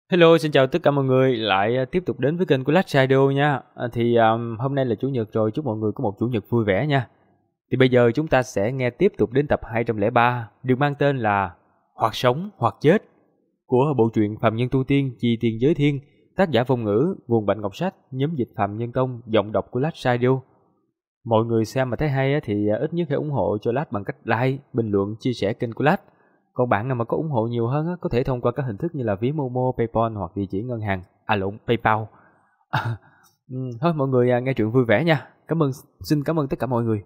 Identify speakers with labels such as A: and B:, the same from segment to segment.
A: Hello, xin chào tất cả mọi người lại tiếp tục đến với kênh của Last Shadow nha. Hôm nay là Chủ nhật rồi, chúc mọi người có một Chủ nhật vui vẻ nha. Thì bây giờ chúng ta sẽ nghe tiếp tục đến tập 203 được mang tên là Hoặc Sống Hoặc Chết của bộ truyện Phàm Nhân Tu Tiên Chi Tiên Giới Thiên, tác giả Phong Ngữ, nguồn Bạch Ngọc Sách, nhóm dịch Phàm Nhân Tông, giọng đọc của Last Shadow. Mọi người xem mà thấy hay thì ít nhất hãy ủng hộ cho Last bằng cách like, bình luận, chia sẻ kênh của Last. Còn bạn nào mà có ủng hộ nhiều hơn có thể thông qua các hình thức như là ví Momo, PayPal hoặc địa chỉ ngân hàng, PayPal. Thôi mọi người nghe truyện vui vẻ nha. Xin cảm ơn tất cả mọi người.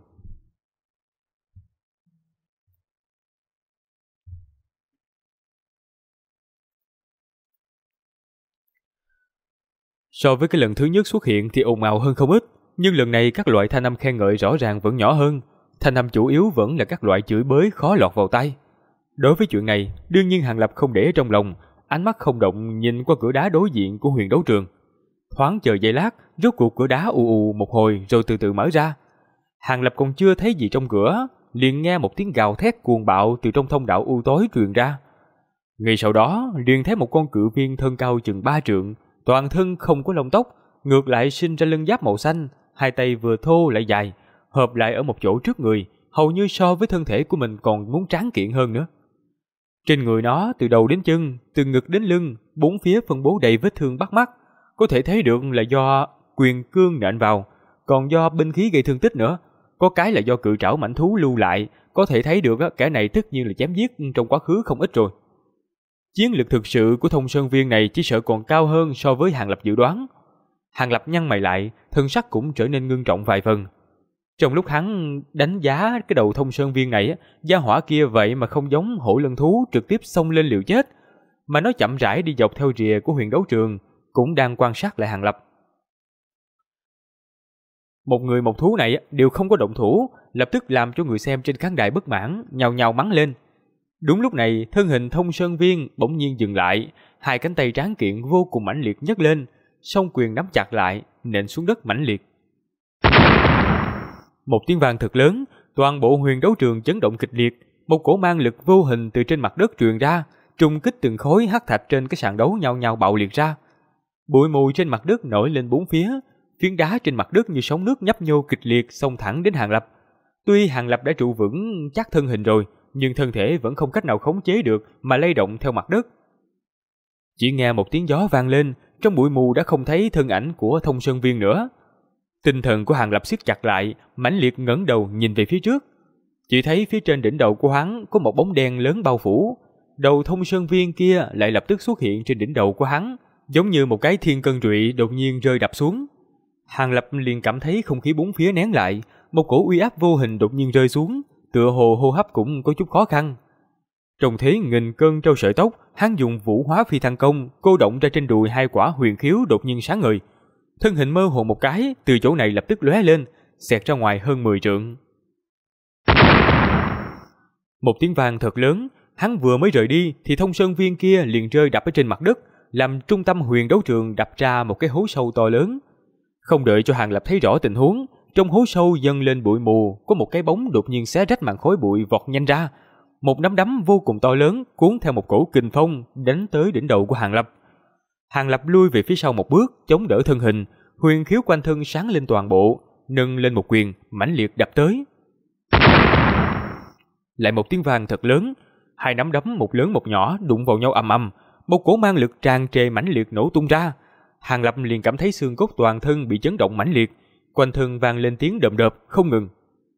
A: So với cái lần thứ nhất xuất hiện thì ồn ào hơn không ít, nhưng lần này các loại thanh âm khen ngợi rõ ràng vẫn nhỏ hơn. Thanh âm chủ yếu vẫn là các loại chửi bới khó lọt vào tai. Đối với chuyện này, đương nhiên Hàng Lập không để trong lòng, ánh mắt không động nhìn qua cửa đá đối diện của huyền đấu trường. Thoáng chờ giây lát, rốt cuộc cửa đá ù ù một hồi rồi từ từ mở ra. Hàng Lập còn chưa thấy gì trong cửa, liền nghe một tiếng gào thét cuồng bạo từ trong thông đạo u tối truyền ra. Ngay sau đó, liền thấy một con cự viên thân cao chừng 3 trượng, toàn thân không có lông tóc, ngược lại sinh ra lân giáp màu xanh, hai tay vừa thô lại dài, hợp lại ở một chỗ trước người, hầu như so với thân thể của mình còn muốn tráng kiện hơn nữa. Trên người nó từ đầu đến chân, từ ngực đến lưng, bốn phía phân bố đầy vết thương bắt mắt, có thể thấy được là do quyền cương nện vào, còn do binh khí gây thương tích nữa, có cái là do cự trảo mãnh thú lưu lại, có thể thấy được kẻ này tất nhiên là chém giết trong quá khứ không ít rồi. Chiến lực thực sự của Thông Sơn Viên này chỉ sợ còn cao hơn so với Hàng Lập dự đoán. Hàng Lập nhăn mày lại, thân sắc cũng trở nên ngưng trọng vài phần. Trong lúc hắn đánh giá cái đầu Thông Sơn Viên này, gia hỏa kia vậy mà không giống hổ lân thú trực tiếp xông lên liều chết, mà nó chậm rãi đi dọc theo rìa của huyền đấu trường, cũng đang quan sát lại Hàng Lập. Một người một thú này đều không có động thủ, lập tức làm cho người xem trên khán đài bất mãn, nhào nhào mắng lên. Đúng lúc này, thân hình Thông Sơn Viên bỗng nhiên dừng lại, hai cánh tay tráng kiện vô cùng mãnh liệt nhấc lên, song quyền nắm chặt lại, nện xuống đất mãnh liệt. Một tiếng vang thật lớn, toàn bộ huyền đấu trường chấn động kịch liệt, một cổ mang lực vô hình từ trên mặt đất truyền ra, trùng kích từng khối hắc thạch trên cái sàn đấu nhao nhao bạo liệt ra. Bụi mù trên mặt đất nổi lên bốn phía, phiến đá trên mặt đất như sóng nước nhấp nhô kịch liệt xông thẳng đến Hàng Lập. Tuy Hàng Lập đã trụ vững chắc thân hình rồi, nhưng thân thể vẫn không cách nào khống chế được mà lay động theo mặt đất. Chỉ nghe một tiếng gió vang lên, trong bụi mù đã không thấy thân ảnh của Thông Sơn Viên nữa. Tinh thần của Hàng Lập siết chặt lại, mãnh liệt ngẩng đầu nhìn về phía trước. Chỉ thấy phía trên đỉnh đầu của hắn có một bóng đen lớn bao phủ. Đầu Thông Sơn Viên kia lại lập tức xuất hiện trên đỉnh đầu của hắn, giống như một cái thiên cân trụy đột nhiên rơi đập xuống. Hàng Lập liền cảm thấy không khí bốn phía nén lại, một cổ uy áp vô hình đột nhiên rơi xuống, tựa hồ hô hấp cũng có chút khó khăn. Trong thế nghìn cơn trâu sợi tóc, hắn dùng vũ hóa phi thăng công, cô động ra trên đùi hai quả huyền khiếu đột nhiên sáng ngời. Thân hình mơ hồ một cái, từ chỗ này lập tức lóe lên, xẹt ra ngoài hơn 10 trượng. Một tiếng vang thật lớn, hắn vừa mới rời đi thì Thông Sơn Viên kia liền rơi đập ở trên mặt đất, làm trung tâm huyền đấu trường đập ra một cái hố sâu to lớn. Không đợi cho Hàng Lập thấy rõ tình huống, trong hố sâu dâng lên bụi mù, có một cái bóng đột nhiên xé rách màn khói bụi vọt nhanh ra. Một nắm đấm vô cùng to lớn cuốn theo một cổ kình phong đánh tới đỉnh đầu của Hàng Lập. Hàng Lập lui về phía sau một bước, chống đỡ thân hình, huyền khiếu quanh thân sáng lên toàn bộ, nâng lên một quyền mãnh liệt đập tới. Lại một tiếng vang thật lớn, hai nắm đấm một lớn một nhỏ đụng vào nhau ầm ầm, một cổ mang lực tràn trề mãnh liệt nổ tung ra. Hàng Lập liền cảm thấy xương cốt toàn thân bị chấn động mãnh liệt, quanh thân vang lên tiếng đờm đợp không ngừng.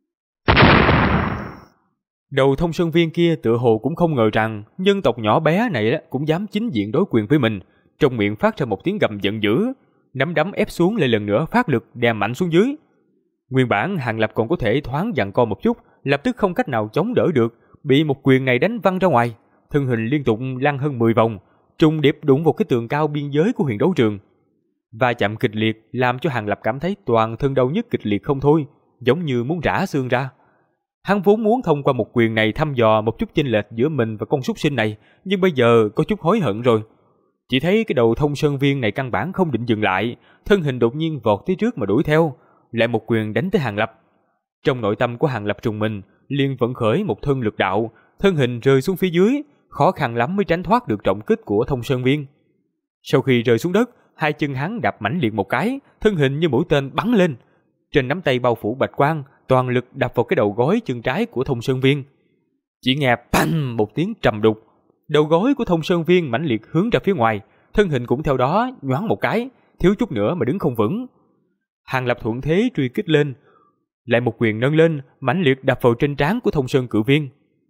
A: Đầu Thông Sơn Viên kia tựa hồ cũng không ngờ rằng nhân tộc nhỏ bé này cũng dám chính diện đối quyền với mình, trong miệng phát ra một tiếng gầm giận dữ, nắm đấm ép xuống lại lần nữa phát lực đè mạnh xuống dưới. Nguyên bản Hàng Lập còn có thể thoáng giằng co một chút, lập tức không cách nào chống đỡ được, bị một quyền này đánh văng ra ngoài, thân hình liên tục lăn hơn 10 vòng, trùng điệp đụng vào cái tường cao biên giới của huyền đấu trường. Va chạm kịch liệt làm cho Hàng Lập cảm thấy toàn thân đau nhức kịch liệt không thôi, giống như muốn rã xương ra. Hắn vốn muốn thông qua một quyền này thăm dò một chút chênh lệch giữa mình và con súc sinh này, nhưng bây giờ có chút hối hận rồi. Chỉ thấy cái đầu Thông Sơn Viên này căn bản không định dừng lại, thân hình đột nhiên vọt tới trước mà đuổi theo, lại một quyền đánh tới Hàng Lập. Trong nội tâm của Hàng Lập trùng mình, liền vận khởi một thân lực đạo, thân hình rơi xuống phía dưới, khó khăn lắm mới tránh thoát được trọng kích của Thông Sơn Viên. Sau khi rơi xuống đất, hai chân hắn đạp mãnh liệt một cái, thân hình như mũi tên bắn lên. Trên nắm tay bao phủ bạch quang, toàn lực đập vào cái đầu gối chân trái của Thông Sơn Viên. Chỉ nghe bành một tiếng trầm đục, đầu gối của Thông Sơn Viên mãnh liệt hướng ra phía ngoài, thân hình cũng theo đó nhoáng một cái, thiếu chút nữa mà đứng không vững. Hàng Lập thuận thế truy kích lên, lại một quyền nâng lên, mãnh liệt đập vào trên trán của Thông Sơn Cự Viên.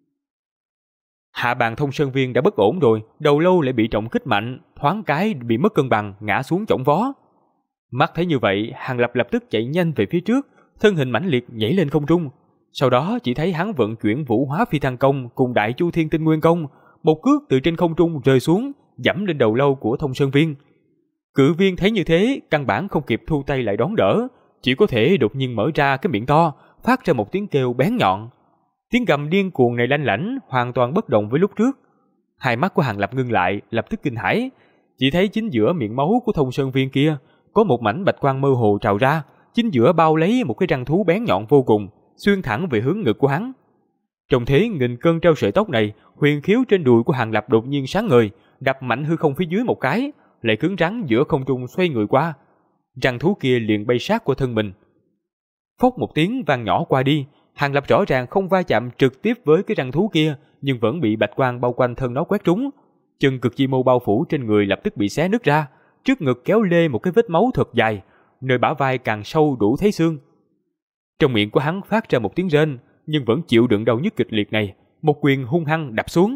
A: Hạ bàn Thông Sơn Viên đã bất ổn rồi, đầu lâu lại bị trọng kích mạnh, thoáng cái bị mất cân bằng, ngã xuống chỏng vó. Mắt thấy như vậy, Hàng Lập lập tức chạy nhanh về phía trước, thân hình mãnh liệt nhảy lên không trung. Sau đó chỉ thấy hắn vận chuyển Vũ Hóa Phi Thăng Công cùng Đại Chu Thiên Tinh Nguyên Công, một cước từ trên không trung rơi xuống, giẫm lên đầu lâu của Thông Sơn Viên. Cự Viên thấy như thế, căn bản không kịp thu tay lại đón đỡ, chỉ có thể đột nhiên mở ra cái miệng to, phát ra một tiếng kêu bén nhọn. Tiếng gầm điên cuồng này lanh lảnh, hoàn toàn bất động với lúc trước. Hai mắt của Hàng Lập ngưng lại, lập tức kinh hãi, chỉ thấy chính giữa miệng máu của Thông Sơn Viên kia có một mảnh bạch quang mơ hồ trào ra, chính giữa bao lấy một cái răng thú bén nhọn vô cùng, xuyên thẳng về hướng ngực của hắn. Trong thế nghìn cân treo sợi tóc này, huyền khiếu trên đùi của Hàng Lập đột nhiên sáng ngời, đập mạnh hư không phía dưới một cái, lại cứng rắn giữa không trung xoay người qua. Răng thú kia liền bay sát qua thân mình. Phốc một tiếng vang nhỏ qua đi, Hàng Lập rõ ràng không va chạm trực tiếp với cái răng thú kia, nhưng vẫn bị bạch quang bao quanh thân nó quét trúng. Chân cực chi mâu bao phủ trên người lập tức bị xé nứt ra, trước ngực kéo lê một cái vết máu thật dài, nơi bả vai càng sâu đủ thấy xương. Trong miệng của hắn phát ra một tiếng rên, nhưng vẫn chịu đựng đau nhức kịch liệt này, một quyền hung hăng đập xuống.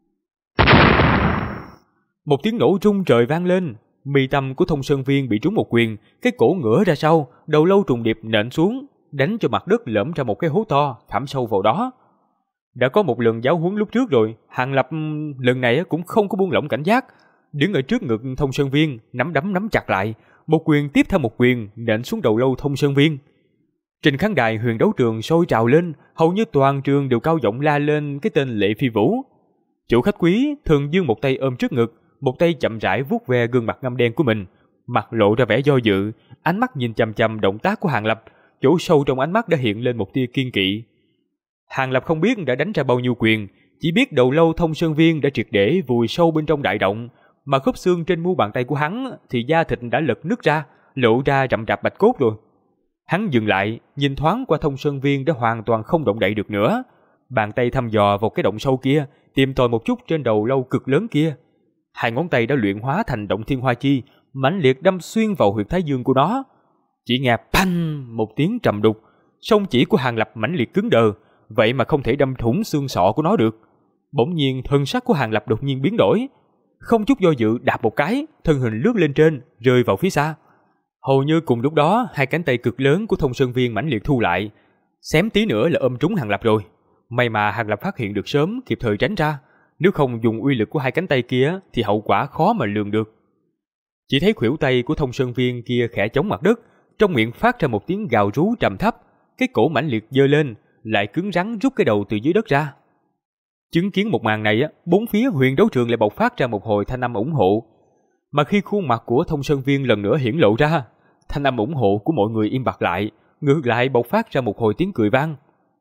A: Một tiếng nổ rung trời vang lên, mi tâm của Thông Sơn Viên bị trúng một quyền, cái cổ ngửa ra sau, đầu lâu trùng điệp nện xuống, đánh cho mặt đất lởm ra một cái hố to, thẳm sâu vào đó. Đã có một lần giáo huấn lúc trước rồi, Hàng Lập lần này cũng không có buông lỏng cảnh giác, đứng ở trước ngực Thông Sơn Viên, nắm đấm nắm chặt lại, một quyền tiếp theo một quyền nện xuống đầu lâu Thông Sơn Viên. Trên khán đài huyền đấu trường sôi trào lên, hầu như toàn trường đều cao giọng la lên cái tên Lệ Phi Vũ. Chủ khách quý thường dương một tay ôm trước ngực, một tay chậm rãi vuốt ve gương mặt ngăm đen của mình, mặt lộ ra vẻ do dự, ánh mắt nhìn chằm chằm động tác của Hàng Lập, chỗ sâu trong ánh mắt đã hiện lên một tia kiên kỵ. Hàng Lập không biết đã đánh ra bao nhiêu quyền, chỉ biết đầu lâu Thông Sơn Viên đã triệt để vùi sâu bên trong đại động, mà khớp xương trên mu bàn tay của hắn thì da thịt đã lật nứt ra, lộ ra rậm rạp bạch cốt rồi. Hắn dừng lại, nhìn thoáng qua Thông Sơn Viên đã hoàn toàn không động đậy được nữa, bàn tay thăm dò vào cái động sâu kia, tìm tòi một chút trên đầu lâu cực lớn kia. Hai ngón tay đã luyện hóa thành động thiên hoa chi, mãnh liệt đâm xuyên vào huyệt thái dương của nó. Chỉ nghe phanh một tiếng trầm đục, song chỉ của Hàng Lập mãnh liệt cứng đờ, vậy mà không thể đâm thủng xương sọ của nó được. Bỗng nhiên thân sắc của Hàng Lập đột nhiên biến đổi, không chút do dự đạp một cái, thân hình lướt lên trên, rơi vào phía xa. Hầu như cùng lúc đó, hai cánh tay cực lớn của Thông Sơn Viên mãnh liệt thu lại, xém tí nữa là ôm trúng Hàng Lập rồi. May mà Hàng Lập phát hiện được sớm, kịp thời tránh ra, nếu không dùng uy lực của hai cánh tay kia thì hậu quả khó mà lường được. Chỉ thấy khuỷu tay của Thông Sơn Viên kia khẽ chống mặt đất, trong miệng phát ra một tiếng gào rú trầm thấp, cái cổ mãnh liệt giơ lên, lại cứng rắn rút cái đầu từ dưới đất ra. Chứng kiến một màn này, bốn phía huyền đấu trường lại bộc phát ra một hồi thanh âm ủng hộ. Mà khi khuôn mặt của Thông Sơn Viên lần nữa hiển lộ ra, thanh âm ủng hộ của mọi người im bặt lại, ngược lại bộc phát ra một hồi tiếng cười vang.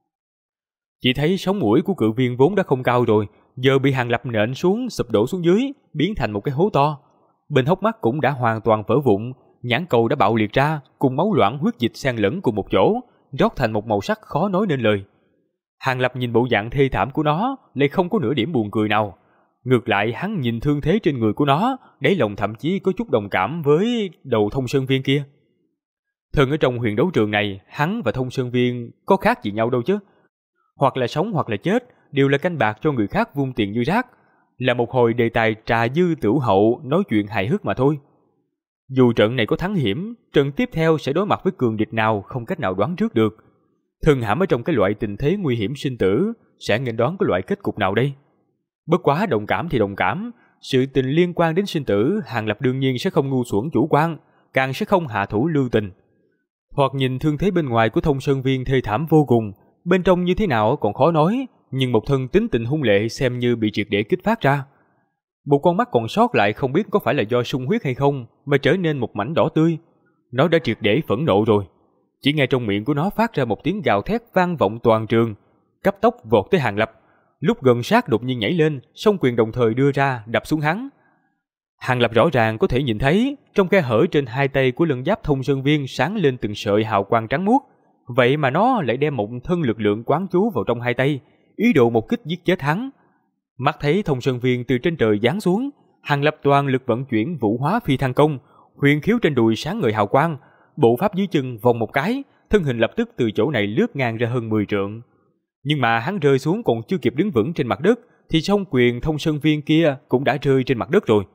A: Chỉ thấy sống mũi của Cự Viên vốn đã không cao rồi, giờ bị Hàng Lập nện xuống, sụp đổ xuống dưới, biến thành một cái hố to. Bên hốc mắt cũng đã hoàn toàn vỡ vụn, nhãn cầu đã bạo liệt ra, cùng máu loãng huyết dịch xen lẫn cùng một chỗ, rót thành một màu sắc khó nói nên lời. Hàng Lập nhìn bộ dạng thê thảm của nó, lại không có nửa điểm buồn cười nào. Ngược lại hắn nhìn thương thế trên người của nó, đáy lòng thậm chí có chút đồng cảm với đầu Thông Sơn Viên kia. Thường ở trong huyền đấu trường này, hắn và Thông Sơn Viên có khác gì nhau đâu chứ. Hoặc là sống hoặc là chết, đều là canh bạc cho người khác vung tiền như rác, là một hồi đề tài trà dư tửu hậu nói chuyện hài hước mà thôi. Dù trận này có thắng hiểm, trận tiếp theo sẽ đối mặt với cường địch nào không cách nào đoán trước được. Thần hãm ở trong cái loại tình thế nguy hiểm sinh tử, sẽ nghênh đón cái loại kết cục nào đây? Bất quá đồng cảm thì đồng cảm, sự tình liên quan đến sinh tử, Hàng Lập đương nhiên sẽ không ngu xuẩn chủ quan, càng sẽ không hạ thủ lưu tình. Hoặc nhìn thương thế bên ngoài của Thông Sơn Viên thê thảm vô cùng, bên trong như thế nào còn khó nói, nhưng một thân tính tình hung lệ xem như bị triệt để kích phát ra. Một con mắt còn sót lại không biết có phải là do sung huyết hay không, mà trở nên một mảnh đỏ tươi. Nó đã triệt để phẫn nộ rồi. Chỉ nghe trong miệng của nó phát ra một tiếng gào thét vang vọng toàn trường, cấp tốc vọt tới Hàng Lập. Lúc gần sát đột nhiên nhảy lên, song quyền đồng thời đưa ra đập xuống hắn. Hàng Lập rõ ràng có thể nhìn thấy, trong khe hở trên hai tay của lân giáp Thông Sơn Viên sáng lên từng sợi hào quang trắng muốt, vậy mà nó lại đem một thân lực lượng quán chú vào trong hai tay, ý đồ một kích giết chết hắn. Mắt thấy Thông Sơn Viên từ trên trời giáng xuống, Hàng Lập toàn lực vận chuyển Vũ Hóa Phi Thăng Công, huyền khiếu trên đùi sáng ngời hào quang, bộ pháp dưới chân vòng một cái, thân hình lập tức từ chỗ này lướt ngang ra hơn 10 trượng. Nhưng mà hắn rơi xuống còn chưa kịp đứng vững trên mặt đất, thì song quyền Thông Sơn Viên kia cũng đã rơi trên mặt đất rồi.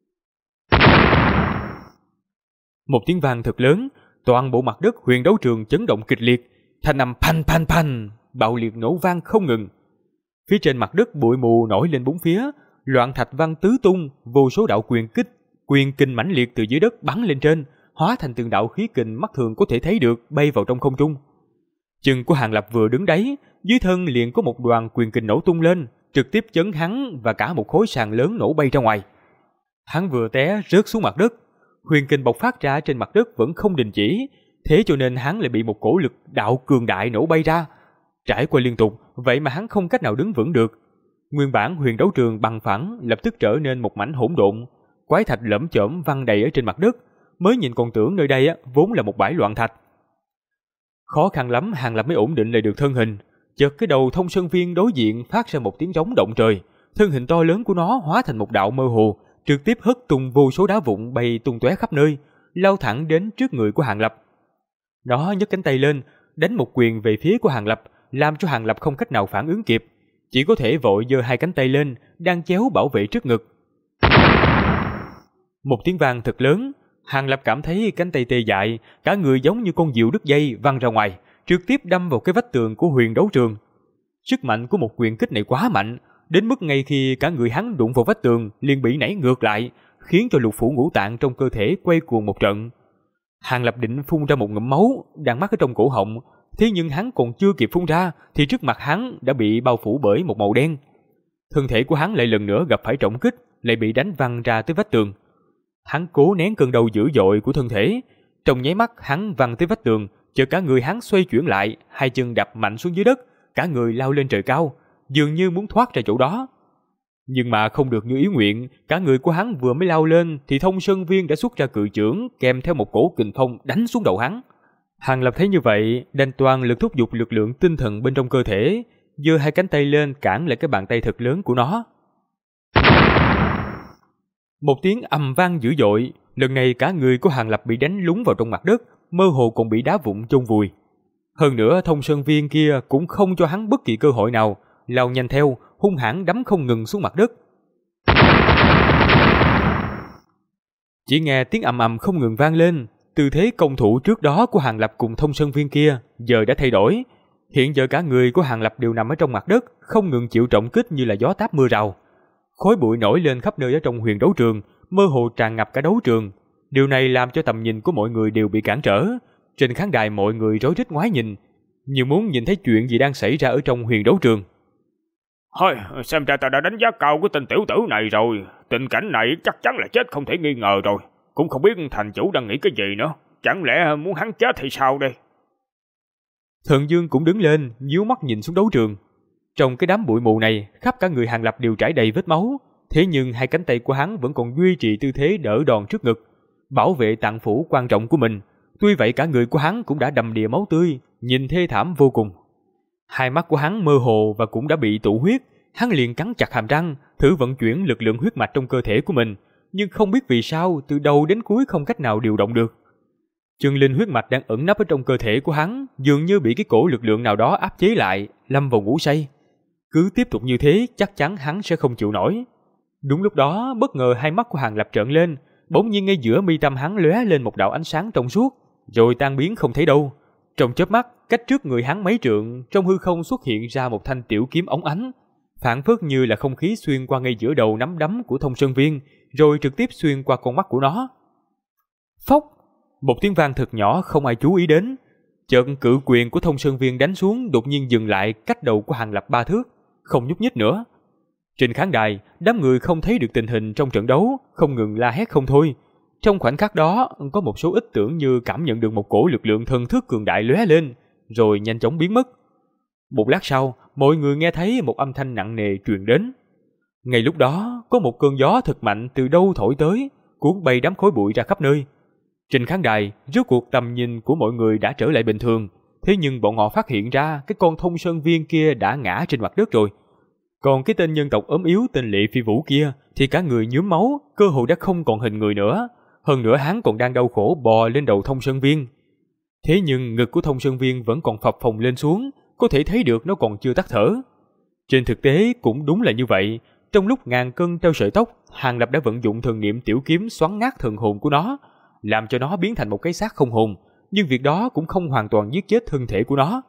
A: Một tiếng vang thật lớn, toàn bộ mặt đất huyền đấu trường chấn động kịch liệt, thanh âm phanh phanh phanh, bạo liệt nổ vang không ngừng. Phía trên mặt đất bụi mù nổi lên bốn phía, loạn thạch văng tứ tung, vô số đạo quyền kình mãnh liệt từ dưới đất bắn lên trên, hóa thành từng đạo khí kình mắt thường có thể thấy được bay vào trong không trung. Chân của Hàng Lập vừa đứng đấy, dưới thân liền có một đoàn quyền kình nổ tung lên, trực tiếp chấn hắn và cả một khối sàn lớn nổ bay ra ngoài. Hắn vừa té rớt xuống mặt đất, huyền kình bộc phát ra trên mặt đất vẫn không đình chỉ, thế cho nên hắn lại bị một cổ lực đạo cường đại nổ bay ra. Trải qua liên tục, vậy mà hắn không cách nào đứng vững được. Nguyên bản huyền đấu trường bằng phẳng lập tức trở nên một mảnh hỗn độn, quái thạch lởm chởm văng đầy ở trên mặt đất, mới nhìn còn tưởng nơi đây vốn là một bãi loạn thạch. Khó khăn lắm Hàng Lập mới ổn định lại được thân hình, chợt cái đầu Thông Sơn Viên đối diện phát ra một tiếng rống động trời, thân hình to lớn của nó hóa thành một đạo mơ hồ, trực tiếp hất tung vô số đá vụn bay tung tóe khắp nơi, lao thẳng đến trước người của Hàng Lập. Nó nhấc cánh tay lên, đánh một quyền về phía của Hàng Lập, làm cho Hàng Lập không cách nào phản ứng kịp, chỉ có thể vội giơ hai cánh tay lên, đang chéo bảo vệ trước ngực. Một tiếng vang thật lớn, Hàng Lập cảm thấy cánh tay tê dại, cả người giống như con diều đứt dây văng ra ngoài, trực tiếp đâm vào cái vách tường của huyền đấu trường. Sức mạnh của một quyền kích này quá mạnh, đến mức ngay khi cả người hắn đụng vào vách tường liền bị nảy ngược lại, khiến cho lục phủ ngũ tạng trong cơ thể quay cuồng một trận. Hàng Lập định phun ra một ngụm máu đang mắc ở trong cổ họng, thế nhưng hắn còn chưa kịp phun ra thì trước mặt hắn đã bị bao phủ bởi một màu đen. Thân thể của hắn lại lần nữa gặp phải trọng kích, lại bị đánh văng ra tới vách tường. Hắn cố nén cơn đau dữ dội của thân thể, trong nháy mắt hắn văng tới vách tường, chợt cả người hắn xoay chuyển lại, hai chân đạp mạnh xuống dưới đất, cả người lao lên trời cao, dường như muốn thoát ra chỗ đó. Nhưng mà không được như ý nguyện, cả người của hắn vừa mới lao lên thì Thông Sơn Viên đã xuất ra cự chưởng kèm theo một cổ kình phong đánh xuống đầu hắn. Hàng Lập thấy như vậy, đành toàn lực thúc giục lực lượng tinh thần bên trong cơ thể, giơ hai cánh tay lên cản lại cái bàn tay thật lớn của nó. Một tiếng ầm vang dữ dội, lần này cả người của Hàng Lập bị đánh lún vào trong mặt đất, mơ hồ còn bị đá vụn chôn vùi. Hơn nữa Thông Sơn Viên kia cũng không cho hắn bất kỳ cơ hội nào, lao nhanh theo, hung hãn đấm không ngừng xuống mặt đất. Chỉ nghe tiếng ầm ầm không ngừng vang lên, tư thế công thủ trước đó của Hàng Lập cùng Thông Sơn Viên kia giờ đã thay đổi. Hiện giờ cả người của Hàng Lập đều nằm ở trong mặt đất, không ngừng chịu trọng kích như là gió táp mưa rào. Khói bụi nổi lên khắp nơi ở trong huyền đấu trường, mơ hồ tràn ngập cả đấu trường. Điều này làm cho tầm nhìn của mọi người đều bị cản trở. Trên khán đài mọi người rối rít ngoái nhìn, như muốn nhìn thấy chuyện gì đang xảy ra ở trong huyền đấu trường.
B: Thôi, xem ra ta đã đánh giá cao cái tên tiểu tử này rồi. Tình cảnh này chắc chắn là chết không thể nghi ngờ rồi. Cũng không biết thành chủ đang nghĩ cái gì nữa. Chẳng lẽ muốn hắn chết thì sao đây?
A: Thần Dương cũng đứng lên, nhíu mắt nhìn xuống đấu trường. Trong cái đám bụi mù này, khắp cả người Hàng Lập đều trải đầy vết máu. Thế nhưng hai cánh tay của hắn vẫn còn duy trì tư thế đỡ đòn trước ngực, bảo vệ tạng phủ quan trọng của mình. Tuy vậy cả người của hắn cũng đã đầm đìa máu tươi, nhìn thê thảm vô cùng. Hai mắt của hắn mơ hồ và cũng đã bị tụ huyết. Hắn liền cắn chặt hàm răng, thử vận chuyển lực lượng huyết mạch trong cơ thể của mình, nhưng không biết vì sao từ đầu đến cuối không cách nào điều động được. Chân linh huyết mạch đang ẩn nấp ở trong cơ thể của hắn dường như bị cái cổ lực lượng nào đó áp chế lại, lâm vào ngủ say. Cứ tiếp tục như thế chắc chắn hắn sẽ không chịu nổi. Đúng lúc đó bất ngờ hai mắt của Hàng Lập trợn lên, bỗng nhiên ngay giữa mi tâm hắn lóe lên một đạo ánh sáng trong suốt, rồi tan biến không thấy đâu. Trong chớp mắt, cách trước người hắn mấy trượng, trong hư không xuất hiện ra một thanh tiểu kiếm óng ánh, phảng phất như là không khí xuyên qua ngay giữa đầu nắm đấm của Thông Sơn Viên, rồi trực tiếp xuyên qua con mắt của nó. Phốc! Một tiếng vang thật nhỏ không ai chú ý đến. Chợt cự quyền của Thông Sơn Viên đánh xuống đột nhiên dừng lại cách đầu của Hàng Lập 3 thước, không nhúc nhích nữa. Trên khán đài, đám người không thấy được tình hình trong trận đấu, không ngừng la hét không thôi. Trong khoảnh khắc đó, có một số ít tưởng như cảm nhận được một cổ lực lượng thần thức cường đại lóe lên, rồi nhanh chóng biến mất. Một lát sau, mọi người nghe thấy một âm thanh nặng nề truyền đến. Ngay lúc đó, có một cơn gió thật mạnh từ đâu thổi tới, cuốn bay đám khói bụi ra khắp nơi. Trên khán đài, rốt cuộc tầm nhìn của mọi người đã trở lại bình thường, thế nhưng bọn họ phát hiện ra cái con thông sơn viên kia đã ngã trên mặt đất rồi. Còn cái tên nhân tộc ốm yếu tên Lệ Phi Vũ kia thì cả người nhuốm máu, cơ hồ đã không còn hình người nữa. Hơn nữa hắn còn đang đau khổ bò lên đầu thông sơn viên. Thế nhưng ngực của thông sơn viên vẫn còn phập phồng lên xuống, có thể thấy được nó còn chưa tắt thở. Trên thực tế cũng đúng là như vậy. Trong lúc ngàn cân treo sợi tóc, Hàng Lập đã vận dụng thần niệm tiểu kiếm xoắn nát thần hồn của nó, làm cho nó biến thành một cái xác không hồn, nhưng việc đó cũng không hoàn toàn giết chết thân thể của nó.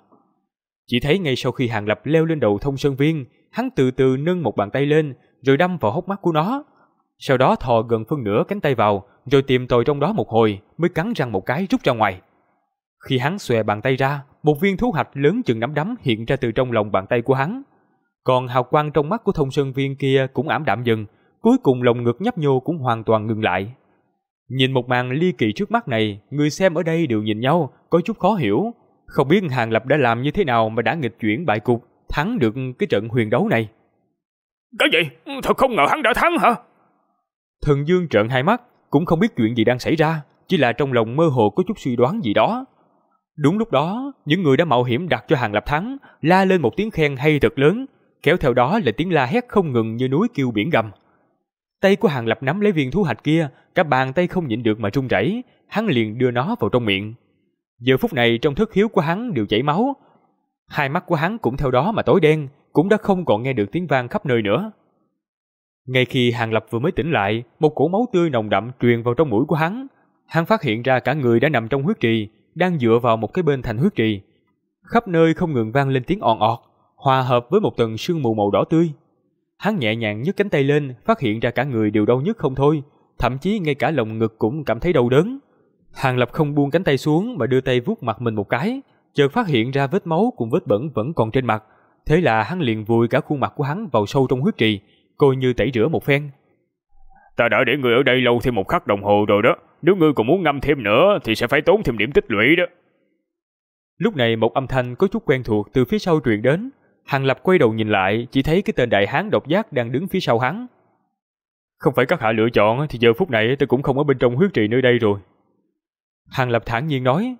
A: Chỉ thấy ngay sau khi Hàng Lập leo lên đầu thông sơn viên, hắn từ từ nâng một bàn tay lên, rồi đâm vào hốc mắt của nó. Sau đó thò gần phân nửa cánh tay vào, rồi tìm tòi trong đó một hồi, mới cắn răng một cái rút ra ngoài. Khi hắn xòe bàn tay ra, một viên thú hạch lớn chừng nắm đấm hiện ra từ trong lòng bàn tay của hắn. Còn hào quang trong mắt của thông sơn viên kia cũng ảm đạm dần, cuối cùng lồng ngực nhấp nhô cũng hoàn toàn ngừng lại. Nhìn một màn ly kỳ trước mắt này, người xem ở đây đều nhìn nhau, có chút khó hiểu. Không biết Hàng Lập đã làm như thế nào mà đã nghịch chuyển bại cục, thắng được cái trận huyền đấu này.
B: Cái gì? Thật không ngờ hắn đã thắng hả?
A: Thần Dương trợn hai mắt, cũng không biết chuyện gì đang xảy ra, chỉ là trong lòng mơ hồ có chút suy đoán gì đó. Đúng lúc đó, những người đã mạo hiểm đặt cho Hàng Lập thắng, la lên một tiếng khen hay thật lớn, kéo theo đó là tiếng la hét không ngừng như núi kêu biển gầm. Tay của Hàng Lập nắm lấy viên thú hạch kia, cả bàn tay không nhịn được mà run rẩy, hắn liền đưa nó vào trong miệng. Giờ phút này trong thất khiếu của hắn đều chảy máu, hai mắt của hắn cũng theo đó mà tối đen, cũng đã không còn nghe được tiếng vang khắp nơi nữa. Ngay khi Hàng Lập vừa mới tỉnh lại, một cỗ máu tươi nồng đậm truyền vào trong mũi của hắn. Hắn phát hiện ra cả người đã nằm trong huyết trì, đang dựa vào một cái bên thành huyết trì. Khắp nơi không ngừng vang lên tiếng òn ọt, hòa hợp với một tầng sương mù màu đỏ tươi. Hắn nhẹ nhàng nhấc cánh tay lên, phát hiện ra cả người đều đau nhức không thôi, thậm chí ngay cả lồng ngực cũng cảm thấy đau đớn. Hàng Lập không buông cánh tay xuống mà đưa tay vuốt mặt mình một cái, chợt phát hiện ra vết máu cùng vết bẩn vẫn còn trên mặt. Thế là hắn liền vùi cả khuôn mặt của hắn vào sâu trong huyết trì, coi như tẩy rửa một phen.
B: Ta đã để ngươi ở đây lâu thêm 1 khắc đồng hồ rồi đó, nếu ngươi còn muốn ngâm thêm nữa thì sẽ phải tốn thêm điểm tích lũy đó.
A: Lúc này một âm thanh có chút quen thuộc từ phía sau truyền đến. Hàng Lập quay đầu nhìn lại, chỉ thấy cái tên đại hán độc giác đang đứng phía sau hắn. Không phải các hạ lựa chọn thì giờ phút này tôi cũng không ở bên trong huyết trì nơi đây rồi. Hàng Lập thản nhiên nói.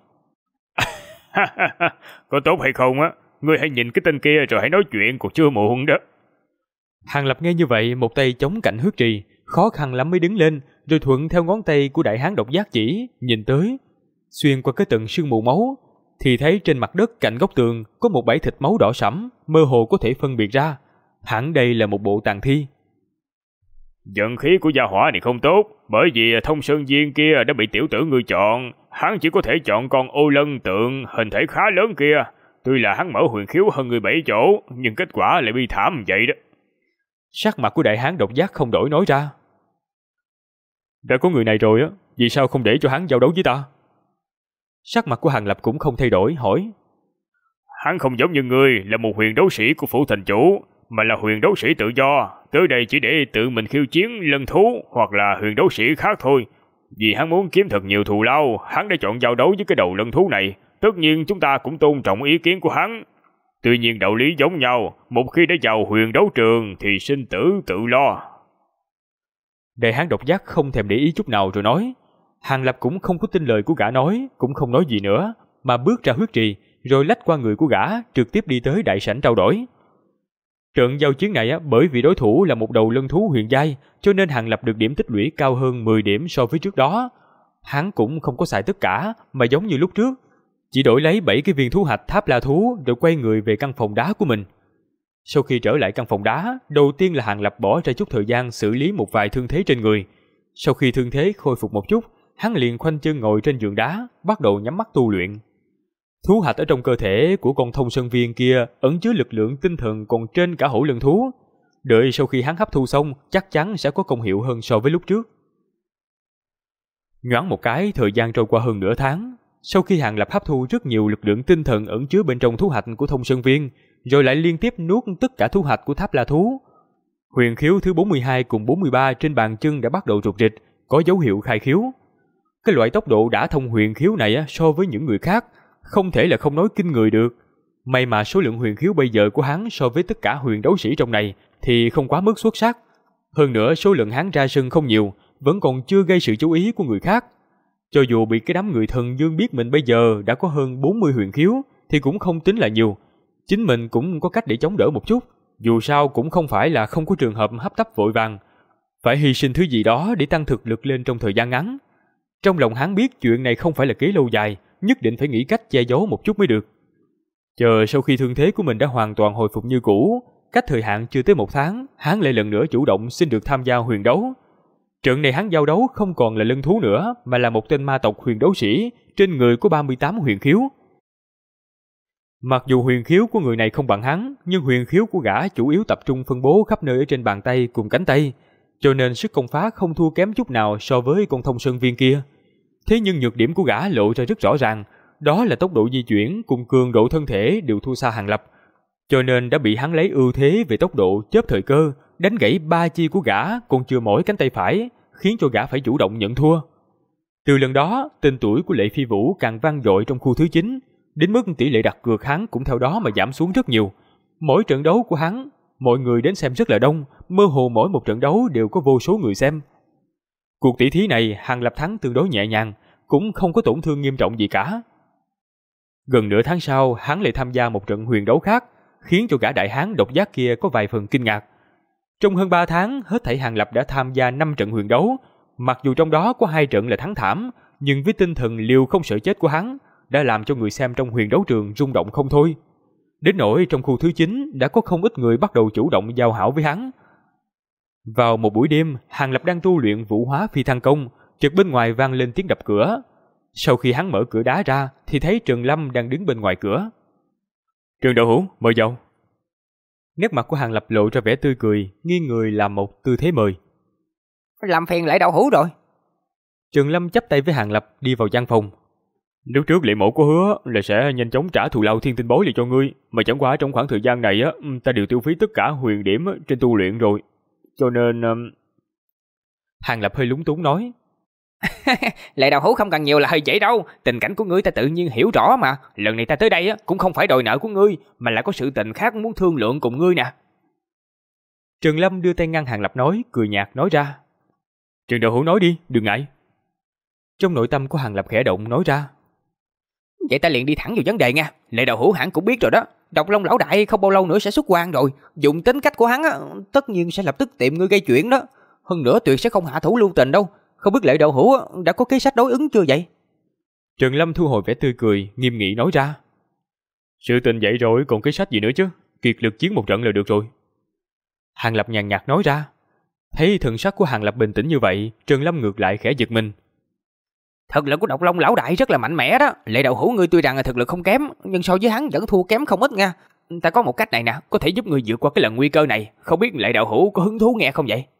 B: Có tốt hay không á, ngươi hãy nhìn cái tên kia rồi hãy nói chuyện, còn chưa muộn đó.
A: Hàng Lập nghe như vậy, một tay chống cạnh huyết trì, khó khăn lắm mới đứng lên, rồi thuận theo ngón tay của đại hán độc giác chỉ, nhìn tới. Xuyên qua cái tầng sương mù máu, thì thấy trên mặt đất cạnh góc tường có một bãi thịt máu đỏ sẫm, mơ hồ có thể phân biệt ra. Hẳn đây là một bộ tàn thi.
B: Vận khí của gia hỏa này không tốt, bởi vì thông sơn viên kia đã bị tiểu tử ngươi chọn. Hắn chỉ có thể chọn con ô lân tượng hình thể khá lớn kia. Tuy là hắn mở huyền khiếu hơn người 7 chỗ, nhưng kết quả lại bi thảm vậy đó.
A: Sắc mặt của đại hán độc giác không đổi nói ra. Đã có người này rồi á, vì sao không để cho hắn giao đấu với ta? Sắc mặt của Hàng Lập cũng không thay đổi, hỏi.
B: Hắn không giống như ngươi là một huyền đấu sĩ của phủ thành chủ, mà là huyền đấu sĩ tự do, tới đây chỉ để tự mình khiêu chiến lân thú hoặc là huyền đấu sĩ khác thôi. Vì hắn muốn kiếm thật nhiều thù lao, hắn đã chọn giao đấu với cái đầu lân thú này. Tất nhiên chúng ta cũng tôn trọng ý kiến của hắn. Tuy nhiên đạo lý giống nhau, một khi đã vào huyền đấu trường thì sinh tử tự lo.
A: Đại hán độc giác không thèm để ý chút nào rồi nói. Hàng Lập cũng không có tin lời của gã nói, cũng không nói gì nữa, mà bước ra huyết trì, rồi lách qua người của gã, trực tiếp đi tới đại sảnh trao đổi. Trận giao chiến này bởi vì đối thủ là một đầu lân thú huyền giai, cho nên Hàng Lập được điểm tích lũy cao hơn 10 điểm so với trước đó. Hắn cũng không có xài tất cả, mà giống như lúc trước, chỉ đổi lấy 7 cái viên thú hạch tháp la thú rồi quay người về căn phòng đá của mình. Sau khi trở lại căn phòng đá, đầu tiên là Hàng Lập bỏ ra chút thời gian xử lý một vài thương thế trên người. Sau khi thương thế khôi phục một chút, hắn liền khoanh chân ngồi trên giường đá, bắt đầu nhắm mắt tu luyện. Thú hạch ở trong cơ thể của con thông sơn viên kia ẩn chứa lực lượng tinh thần còn trên cả hổ lân thú. Đợi sau khi hắn hấp thu xong, chắc chắn sẽ có công hiệu hơn so với lúc trước. Nhoáng một cái, thời gian trôi qua hơn nửa tháng. Sau khi Hàng Lập hấp thu rất nhiều lực lượng tinh thần ẩn chứa bên trong thú hạch của thông sơn viên, rồi lại liên tiếp nuốt tất cả thú hạch của tháp la thú, huyền khiếu thứ 42 cùng 43 trên bàn chân đã bắt đầu rục rịch, có dấu hiệu khai khiếu. Cái loại tốc độ đã thông huyền khiếu này so với những người khác không thể là không nói kinh người được. May mà số lượng huyền khiếu bây giờ của hắn so với tất cả huyền đấu sĩ trong này thì không quá mức xuất sắc. Hơn nữa số lượng hắn ra sân không nhiều, vẫn còn chưa gây sự chú ý của người khác. Cho dù bị cái đám người thần dương biết mình bây giờ đã có hơn 40 huyền khiếu thì cũng không tính là nhiều. Chính mình cũng có cách để chống đỡ một chút, dù sao cũng không phải là không có trường hợp hấp tấp vội vàng. Phải hy sinh thứ gì đó để tăng thực lực lên trong thời gian ngắn. Trong lòng hắn biết chuyện này không phải là kế lâu dài, nhất định phải nghĩ cách che giấu một chút mới được. Chờ sau khi thương thế của mình đã hoàn toàn hồi phục như cũ, cách thời hạn chưa tới 1 tháng, hắn lại lần nữa chủ động xin được tham gia huyền đấu. Trận này hắn giao đấu không còn là lân thú nữa, mà là một tên ma tộc huyền đấu sĩ, trên người có 38 huyền khiếu. Mặc dù huyền khiếu của người này không bằng hắn, nhưng huyền khiếu của gã chủ yếu tập trung phân bố khắp nơi ở trên bàn tay cùng cánh tay, cho nên sức công phá không thua kém chút nào so với con thông sơn viên kia. Thế nhưng nhược điểm của gã lộ ra rất rõ ràng, đó là tốc độ di chuyển cùng cường độ thân thể đều thua xa Hàng Lập, cho nên đã bị hắn lấy ưu thế về tốc độ chớp thời cơ, đánh gãy 3 chi của gã còn chưa mỏi cánh tay phải, khiến cho gã phải chủ động nhận thua. Từ lần đó, tên tuổi của Lệ Phi Vũ càng vang dội trong khu thứ 9, đến mức tỷ lệ đặt cược hắn cũng theo đó mà giảm xuống rất nhiều. Mỗi trận đấu của hắn, mọi người đến xem rất là đông, mơ hồ mỗi một trận đấu đều có vô số người xem. Cuộc tỷ thí này Hàng Lập thắng tương đối nhẹ nhàng, cũng không có tổn thương nghiêm trọng gì cả. Gần nửa tháng sau, hắn lại tham gia một trận huyền đấu khác, khiến cho gã đại hán độc giác kia có vài phần kinh ngạc. Trong hơn 3 tháng, hết thảy Hàng Lập đã tham gia 5 trận huyền đấu, mặc dù trong đó có 2 trận là thắng thảm, nhưng với tinh thần liều không sợ chết của hắn, đã làm cho người xem trong huyền đấu trường rung động không thôi. Đến nỗi trong khu thứ 9 đã có không ít người bắt đầu chủ động giao hảo với hắn. Vào một buổi đêm, Hàng Lập đang tu luyện vũ hóa phi thăng công, chợt bên ngoài vang lên tiếng đập cửa. Sau khi hắn mở cửa đá ra, thì thấy Trần Lâm đang đứng bên ngoài cửa. "Trần đạo hữu, mời vào." Nét mặt của Hàng Lập lộ ra vẻ tươi cười, nghiêng người làm một tư thế mời.
C: "Làm phiền Lệ đạo hữu rồi."
A: Trần Lâm chắp tay với Hàng Lập đi vào gian phòng. "Lúc trước Lệ mẫu có hứa là sẽ nhanh chóng trả thù lao thiên tinh bối lại cho ngươi, mà chẳng qua trong khoảng thời gian này ta đều tiêu phí tất cả huyền điểm trên tu luyện rồi. Cho nên..." Hàng Lập hơi lúng túng nói.
C: "Lệ đạo hữu không cần nhiều lời vậy đâu, tình cảnh của ngươi ta tự nhiên hiểu rõ mà. Lần này ta tới đây cũng không phải đòi nợ của ngươi, mà là có sự tình khác muốn thương lượng cùng ngươi nè."
A: Trần Lâm đưa tay ngăn Hàng Lập nói, cười nhạt nói ra. "Trần đạo hữu nói đi, đừng ngại." Trong nội tâm của Hàng Lập khẽ động nói ra.
C: "Vậy ta liền đi thẳng vào vấn đề nha. Lệ đạo hữu hẳn cũng biết rồi đó, Độc Long lão đại không bao lâu nữa sẽ xuất quan rồi. Dùng tính cách của hắn tất nhiên sẽ lập tức tìm ngươi gây chuyện đó. Hơn nữa tuyệt sẽ không hạ thủ lưu tình đâu. Không biết Lệ đạo hữu đã có kế sách đối ứng chưa vậy?"
A: Trần Lâm thu hồi vẻ tươi cười, nghiêm nghị nói ra. "Sự tình vậy rồi còn kế sách gì nữa chứ, kiệt lực chiến một trận là được rồi." Hàng Lập nhàn nhạt nói ra. Thấy thần sắc của Hàng Lập bình tĩnh như vậy, Trần Lâm ngược lại khẽ giật mình.
C: "Thực lực của Độc Long lão đại rất là mạnh mẽ đó. Lệ đạo hữu ngươi tuy rằng là thực lực không kém, nhưng so với hắn vẫn thua kém không ít nha. Ta có một cách này nè, có thể giúp ngươi vượt qua cái lần nguy cơ này. Không biết Lệ đạo hữu có hứng thú nghe không vậy?"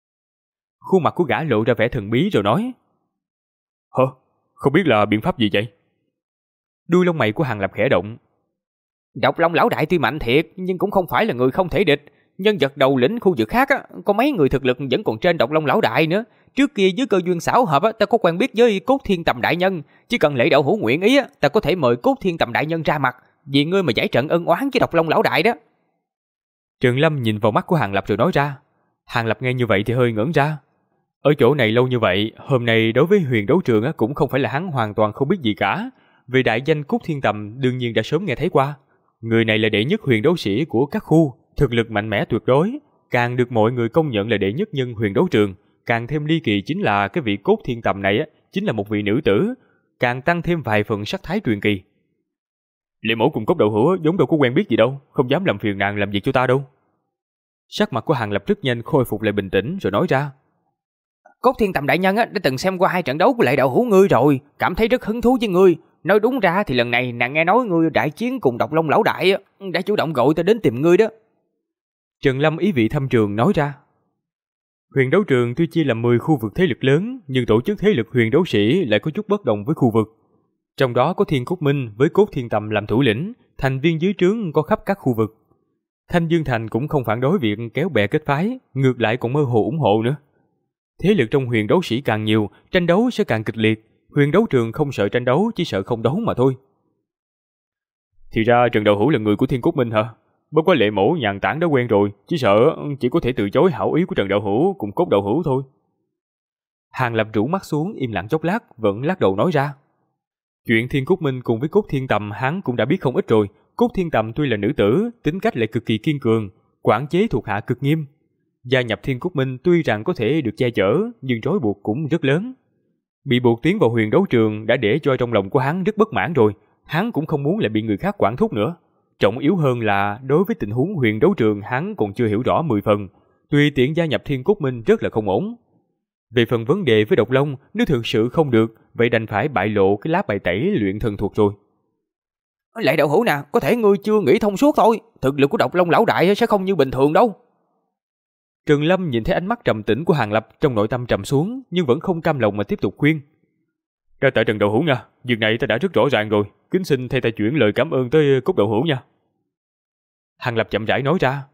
A: Khuôn mặt của gã lộ ra vẻ thần bí rồi nói. "Hả? Không biết là biện pháp gì vậy?" Đuôi lông mày của Hàng Lập khẽ động.
C: "Độc Long lão đại tuy mạnh thiệt, nhưng cũng không phải là người không thể địch. Nhân vật đầu lĩnh khu vực khác có mấy người thực lực vẫn còn trên Độc Long lão đại nữa. Trước kia dưới cơ duyên xảo hợp ta có quen biết với Cốt Thiên Tầm đại nhân, chỉ cần Lệ đạo hữu nguyện ý ta có thể mời Cốt Thiên Tầm đại nhân ra mặt, vì ngươi mà giải trận ân oán với Độc Long lão đại đó."
A: Trần Lâm nhìn vào mắt của Hàng Lập rồi nói ra. Hàng Lập nghe như vậy thì hơi ngẩn ra. Ở chỗ này lâu như vậy, hôm nay đối với huyền đấu trường cũng không phải là hắn hoàn toàn không biết gì cả. Về đại danh Cốt Thiên Tầm đương nhiên đã sớm nghe thấy qua. Người này là đệ nhất huyền đấu sĩ của các khu, thực lực mạnh mẽ tuyệt đối, càng được mọi người công nhận là đệ nhất nhân huyền đấu trường. Càng thêm ly kỳ chính là cái vị Cốt Thiên Tầm này chính là một vị nữ tử, càng tăng thêm vài phần sắc thái truyền kỳ. "Lệ mẫu cùng Cốt đạo hữu giống đâu có quen biết gì đâu, không dám làm phiền nàng làm việc cho ta đâu." Sắc mặt của Hàng Lập rất nhanh khôi phục lại bình tĩnh rồi nói ra.
C: "Cốt Thiên Tầm đại nhân đã từng xem qua 2 trận đấu của Lệ đạo hữu ngươi rồi, cảm thấy rất hứng thú với ngươi. Nói đúng ra thì lần này nàng nghe nói ngươi đại chiến cùng Độc Long lão đại đã chủ động gọi ta đến tìm ngươi đó."
A: Trần Lâm ý vị thâm trường nói ra. Huyền đấu trường tuy chia làm 10 khu vực thế lực lớn, nhưng tổ chức thế lực huyền đấu sĩ lại có chút bất đồng với khu vực. Trong đó có Thiên Cốt Minh với Cốt Thiên Tầm làm thủ lĩnh, thành viên dưới trướng có khắp các khu vực. Thanh Dương Thành cũng không phản đối việc kéo bè kết phái, ngược lại còn mơ hồ ủng hộ nữa. Thế lực trong huyền đấu sĩ càng nhiều, tranh đấu sẽ càng kịch liệt. Huyền đấu trường không sợ tranh đấu, chỉ sợ không đấu mà thôi. "Thì ra Trần đạo hữu là người của Thiên Cốt Minh hả?
B: Bất quá Lệ Mổ nhàn tản đã quen rồi, chỉ sợ chỉ có thể từ chối hảo ý của Trần Đạo Hữu cùng Cốt Đạo Hữu thôi.
A: Hàng Lập rũ mắt xuống im lặng chốc lát, vẫn lắc đầu nói ra. Chuyện Thiên Cốt Minh cùng với Cốt Thiên Tầm hắn cũng đã biết không ít rồi. Cốt Thiên Tầm tuy là nữ tử, tính cách lại cực kỳ kiên cường, quản chế thuộc hạ cực nghiêm. Gia nhập Thiên Cốt Minh tuy rằng có thể được che chở, nhưng trói buộc cũng rất lớn. Bị buộc tiến vào huyền đấu trường đã để cho trong lòng của hắn rất bất mãn rồi, hắn cũng không muốn lại bị người khác quản thúc nữa. Trọng yếu hơn là đối với tình huống huyền đấu trường hắn còn chưa hiểu rõ 10 phần, tùy tiện gia nhập Thiên Cốt Minh rất là không ổn. Về phần vấn đề với Độc Long, nếu thực sự không được, vậy đành phải bại lộ cái lá bài tẩy luyện thần thuật rồi.
C: Lại Đạo Hữu nè, có thể ngươi chưa nghĩ thông suốt thôi, thực lực của Độc Long lão đại sẽ không như bình thường đâu.
A: Trần Lâm nhìn thấy ánh mắt trầm tĩnh của Hàng Lập, trong nội tâm trầm xuống, nhưng vẫn không cam lòng mà tiếp tục khuyên.
B: Đa tạ Trần Đạo Hữu nha, việc này ta đã rất rõ ràng rồi, kính xin thay ta chuyển lời cảm ơn tới Cốt Đạo Hữu nha.
A: Hàng Lập chậm rãi nói ra.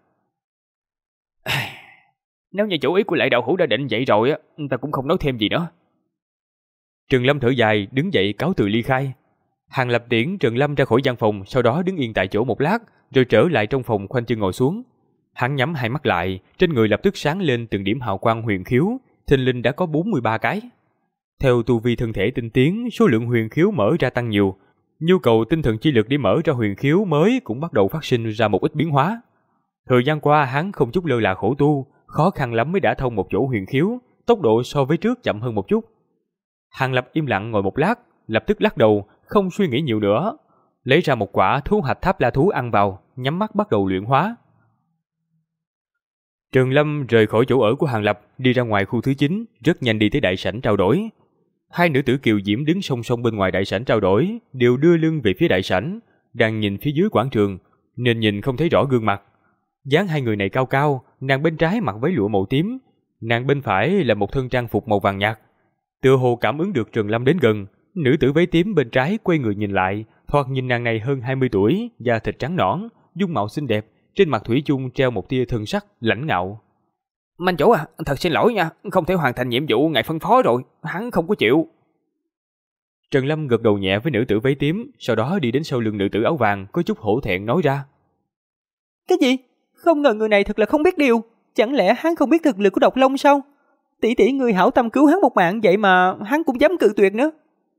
C: Nếu như chủ ý của Lại Đạo Hữu đã định vậy rồi á, ta cũng không nói thêm gì nữa.
A: Trần Lâm thở dài, đứng dậy cáo từ ly khai. Hàng Lập tiễn Trần Lâm ra khỏi gian phòng, sau đó đứng yên tại chỗ một lát, rồi trở lại trong phòng khoanh chân ngồi xuống. Hắn nhắm hai mắt lại, trên người lập tức sáng lên từng điểm hào quang huyền khiếu, thình lình đã có 43 cái. Theo tu vi thân thể tinh tiến, số lượng huyền khiếu mở ra tăng nhiều, nhu cầu tinh thần chi lực để mở ra huyền khiếu mới cũng bắt đầu phát sinh ra một ít biến hóa. Thời gian qua hắn không chút lơ là khổ tu, khó khăn lắm mới đã thông một chỗ huyền khiếu, tốc độ so với trước chậm hơn một chút. Hàng Lập im lặng ngồi một lát, lập tức lắc đầu, không suy nghĩ nhiều nữa, lấy ra một quả thú hạch tháp la thú ăn vào, nhắm mắt bắt đầu luyện hóa. Trần Lâm rời khỏi chỗ ở của Hàng Lập, đi ra ngoài khu thứ 9, rất nhanh đi tới đại sảnh trao đổi. Hai nữ tử kiều diễm đứng song song bên ngoài đại sảnh trao đổi, đều đưa lưng về phía đại sảnh, đang nhìn phía dưới quảng trường, nên nhìn không thấy rõ gương mặt. Dáng hai người này cao cao, nàng bên trái mặc váy lụa màu tím, nàng bên phải là một thân trang phục màu vàng nhạt. Tựa hồ cảm ứng được Trần Lâm đến gần, nữ tử váy tím bên trái quay người nhìn lại, thoạt nhìn nàng này hơn 20 tuổi, da thịt trắng nõn, dung mạo xinh đẹp, trên mặt thủy chung treo một tia thần sắc lãnh ngạo.
C: Minh chủ à, thật xin lỗi nha, không thể hoàn thành nhiệm vụ ngài phân phó rồi, hắn không có chịu.
A: Trần Lâm gật đầu nhẹ với nữ tử váy tím, sau đó đi đến sau lưng nữ tử áo vàng, có chút hổ thẹn nói ra.
D: Cái gì? Không ngờ người này thật là không biết điều. Chẳng lẽ hắn không biết thực lực của Độc Long sao? Tỷ tỷ người hảo tâm cứu hắn một mạng, vậy mà hắn cũng dám cự tuyệt nữa.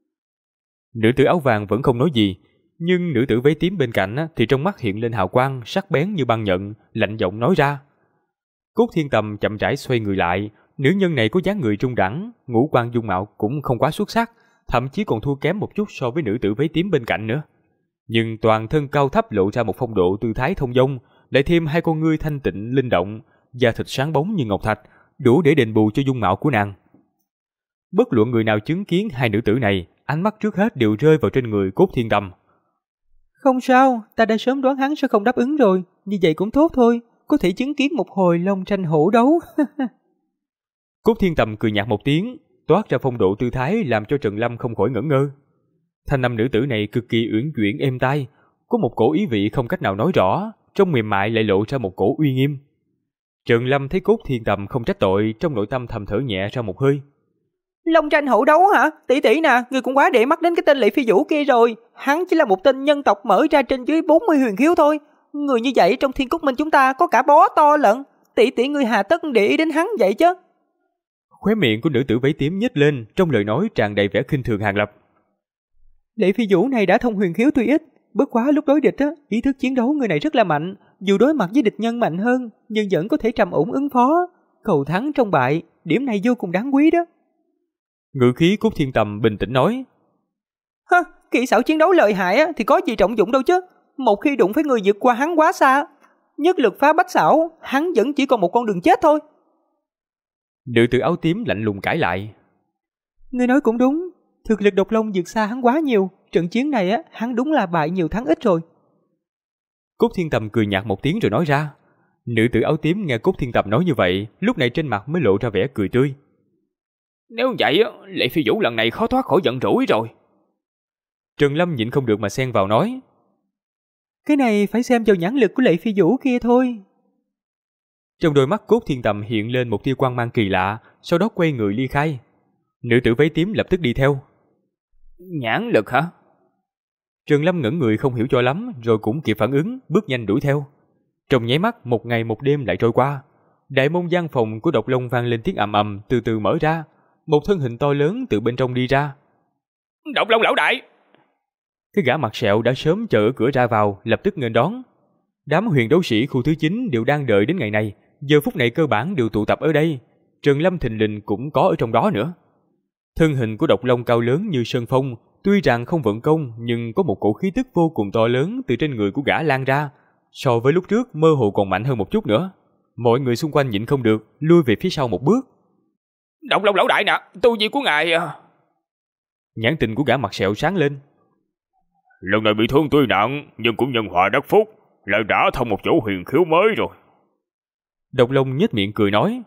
A: Nữ tử áo vàng vẫn không nói gì, nhưng nữ tử váy tím bên cạnh thì trong mắt hiện lên hào quang sắc bén như băng nhận, lạnh giọng nói ra. Cốt Thiên Tầm chậm rãi xoay người lại, nữ nhân này có dáng người trung đẳng, ngũ quan dung mạo cũng không quá xuất sắc, thậm chí còn thua kém một chút so với nữ tử váy tím bên cạnh nữa. Nhưng toàn thân cao thấp lộ ra một phong độ tư thái thông dong, lại thêm hai con ngươi thanh tịnh linh động, da thịt sáng bóng như ngọc thạch, đủ để đền bù cho dung mạo của nàng. Bất luận người nào chứng kiến hai nữ tử này, ánh mắt trước hết đều rơi vào trên người Cốt Thiên Tầm.
D: Không sao, ta đã sớm đoán hắn sẽ không đáp ứng rồi, như vậy cũng tốt thôi, có thể chứng kiến một hồi long tranh hổ đấu.
A: Cốt Thiên Tầm cười nhạt một tiếng, toát ra phong độ tư thái làm cho Trần Lâm không khỏi ngẩn ngơ. Thanh âm nữ tử này cực kỳ uyển chuyển êm tai, có một cổ ý vị không cách nào nói rõ, trong mềm mại lại lộ ra một cổ uy nghiêm. Trần Lâm thấy Cốt Thiên Tầm không trách tội, trong nội tâm thầm thở nhẹ ra một hơi.
D: Long tranh hổ đấu hả? Tỷ tỷ nè, ngươi cũng quá để mắt đến cái tên Lệ Phi Vũ kia rồi. Hắn chỉ là một tên nhân tộc mở ra trên dưới 40 huyền khiếu thôi. Người như vậy trong Thiên Cốt Minh chúng ta có cả bó to lận. Tỷ tỷ ngươi hà tất để ý đến hắn vậy chứ?
A: Khóe miệng của nữ tử váy tím nhếch lên, trong lời nói tràn đầy vẻ khinh thường Hàng Lập.
D: Lệ Phi Vũ này đã thông huyền khiếu tuy ít, bất quá lúc đối địch ý thức chiến đấu người này rất là mạnh, dù đối mặt với địch nhân mạnh hơn, nhưng vẫn có thể trầm ổn ứng phó, cầu thắng trong bại, điểm này vô cùng đáng quý đó.
A: Ngữ khí Cốt Thiên Tầm bình tĩnh nói.
D: Kỹ xảo chiến đấu lợi hại thì có gì trọng dụng đâu chứ, một khi đụng phải người vượt qua hắn quá xa, nhất lực phá bách xảo, hắn vẫn chỉ còn một con đường chết thôi.
A: Nữ tử áo tím lạnh lùng cãi lại.
D: Ngươi nói cũng đúng, thực lực Độc Long vượt xa hắn quá nhiều, trận chiến này hắn đúng là bại nhiều thắng ít rồi.
A: Cốt Thiên Tầm cười nhạt một tiếng rồi nói ra. Nữ tử áo tím nghe Cốt Thiên Tầm nói như vậy, lúc này trên mặt mới lộ ra vẻ cười tươi.
C: Nếu vậy Lệ Phi Vũ lần này khó thoát khỏi giận rủi rồi.
A: Trần Lâm nhịn không được mà xen vào nói.
D: Cái này phải xem vào nhãn lực của Lệ Phi Vũ kia thôi.
A: Trong đôi mắt Cốt Thiên Tầm hiện lên một tia quang mang kỳ lạ, sau đó quay người ly khai. Nữ tử váy tím lập tức đi theo.
C: Nhãn lực hả?
A: Trần Lâm ngẩn người không hiểu cho lắm, rồi cũng kịp phản ứng, bước nhanh đuổi theo. Trong nháy mắt, một ngày một đêm lại trôi qua. Đại môn gian phòng của Độc Long vang lên tiếng ầm ầm, từ từ mở ra. Một thân hình to lớn từ bên trong đi ra.
B: Độc Long lão đại!
A: Cái gã mặt sẹo đã sớm chờ ở cửa ra vào, lập tức nghênh đón. Đám huyền đấu sĩ khu thứ 9 đều đang đợi đến ngày này, giờ phút này cơ bản đều tụ tập ở đây. Trần Lâm thình lình cũng có ở trong đó nữa. Thân hình của Độc Long cao lớn như sơn phong, tuy rằng không vận công nhưng có một cổ khí tức vô cùng to lớn từ trên người của gã lan ra, so với lúc trước mơ hồ còn mạnh hơn một chút nữa. Mọi người xung quanh nhịn không được, lui về phía sau một bước.
B: Độc Long lão đại nè, tu vi của ngài...
A: Nhãn tình của gã mặt sẹo sáng lên.
B: Lần này bị thương tuy nặng, nhưng cũng nhân họa đắc phúc, lại đã thông một chỗ huyền khiếu mới rồi.
A: Độc Long nhếch miệng cười nói.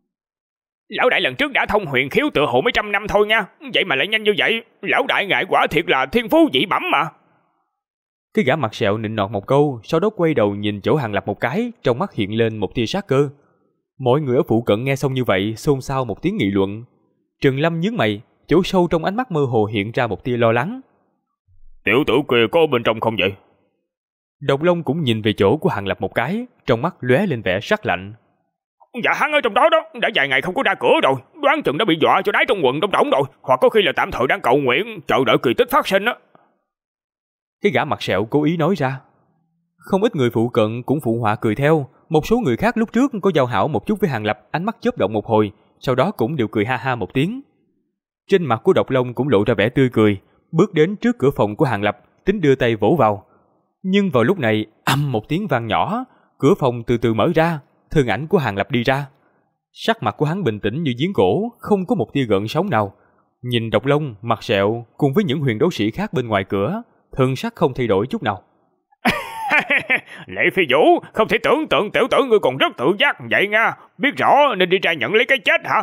B: Lão đại lần trước đã thông huyền khiếu tựa hồ mấy trăm năm thôi nha, vậy mà lại nhanh như vậy, lão đại ngài quả thiệt là thiên phú dị bẩm mà.
A: Cái gã mặt sẹo nịnh nọt một câu, sau đó quay đầu nhìn chỗ Hàng Lập một cái, trong mắt hiện lên một tia sát cơ. Mọi người ở phụ cận nghe xong như vậy, xôn xao một tiếng nghị luận. Trần Lâm nhướng mày, chỗ sâu trong ánh mắt mơ hồ hiện ra một tia lo lắng.
B: Tiểu tử kia có ở bên trong không vậy?
A: Độc Long cũng nhìn về chỗ của Hàng Lập một cái, trong mắt lóe lên vẻ sắc lạnh.
B: Dạ hắn ở trong đó đó, đã vài ngày không có ra cửa rồi, đoán chừng đã bị dọa cho đái trong quần trong tổng rồi, hoặc có khi là tạm thời đang cầu nguyện, chờ đợi kỳ tích phát sinh á.
A: Cái gã mặt sẹo cố ý nói ra. Không ít người phụ cận cũng phụ họa cười theo, một số người khác lúc trước có giao hảo một chút với Hàng Lập, ánh mắt chớp động một hồi, sau đó cũng đều cười ha ha một tiếng. Trên mặt của Độc Long cũng lộ ra vẻ tươi cười, bước đến trước cửa phòng của Hàng Lập, tính đưa tay vỗ vào. Nhưng vào lúc này, ầm một tiếng vang nhỏ, cửa phòng từ từ mở ra, thân ảnh của Hàng Lập đi ra. Sắc mặt của hắn bình tĩnh như giếng cổ, không có một tia gợn sóng nào. Nhìn Độc Long, mặt sẹo cùng với những huyền đấu sĩ khác bên ngoài cửa, thần sắc không thay đổi chút nào.
B: Lệ Phi Vũ, không thể tưởng tượng tiểu tử ngươi còn rất tự giác vậy nha, biết rõ nên đi ra nhận lấy cái chết hả?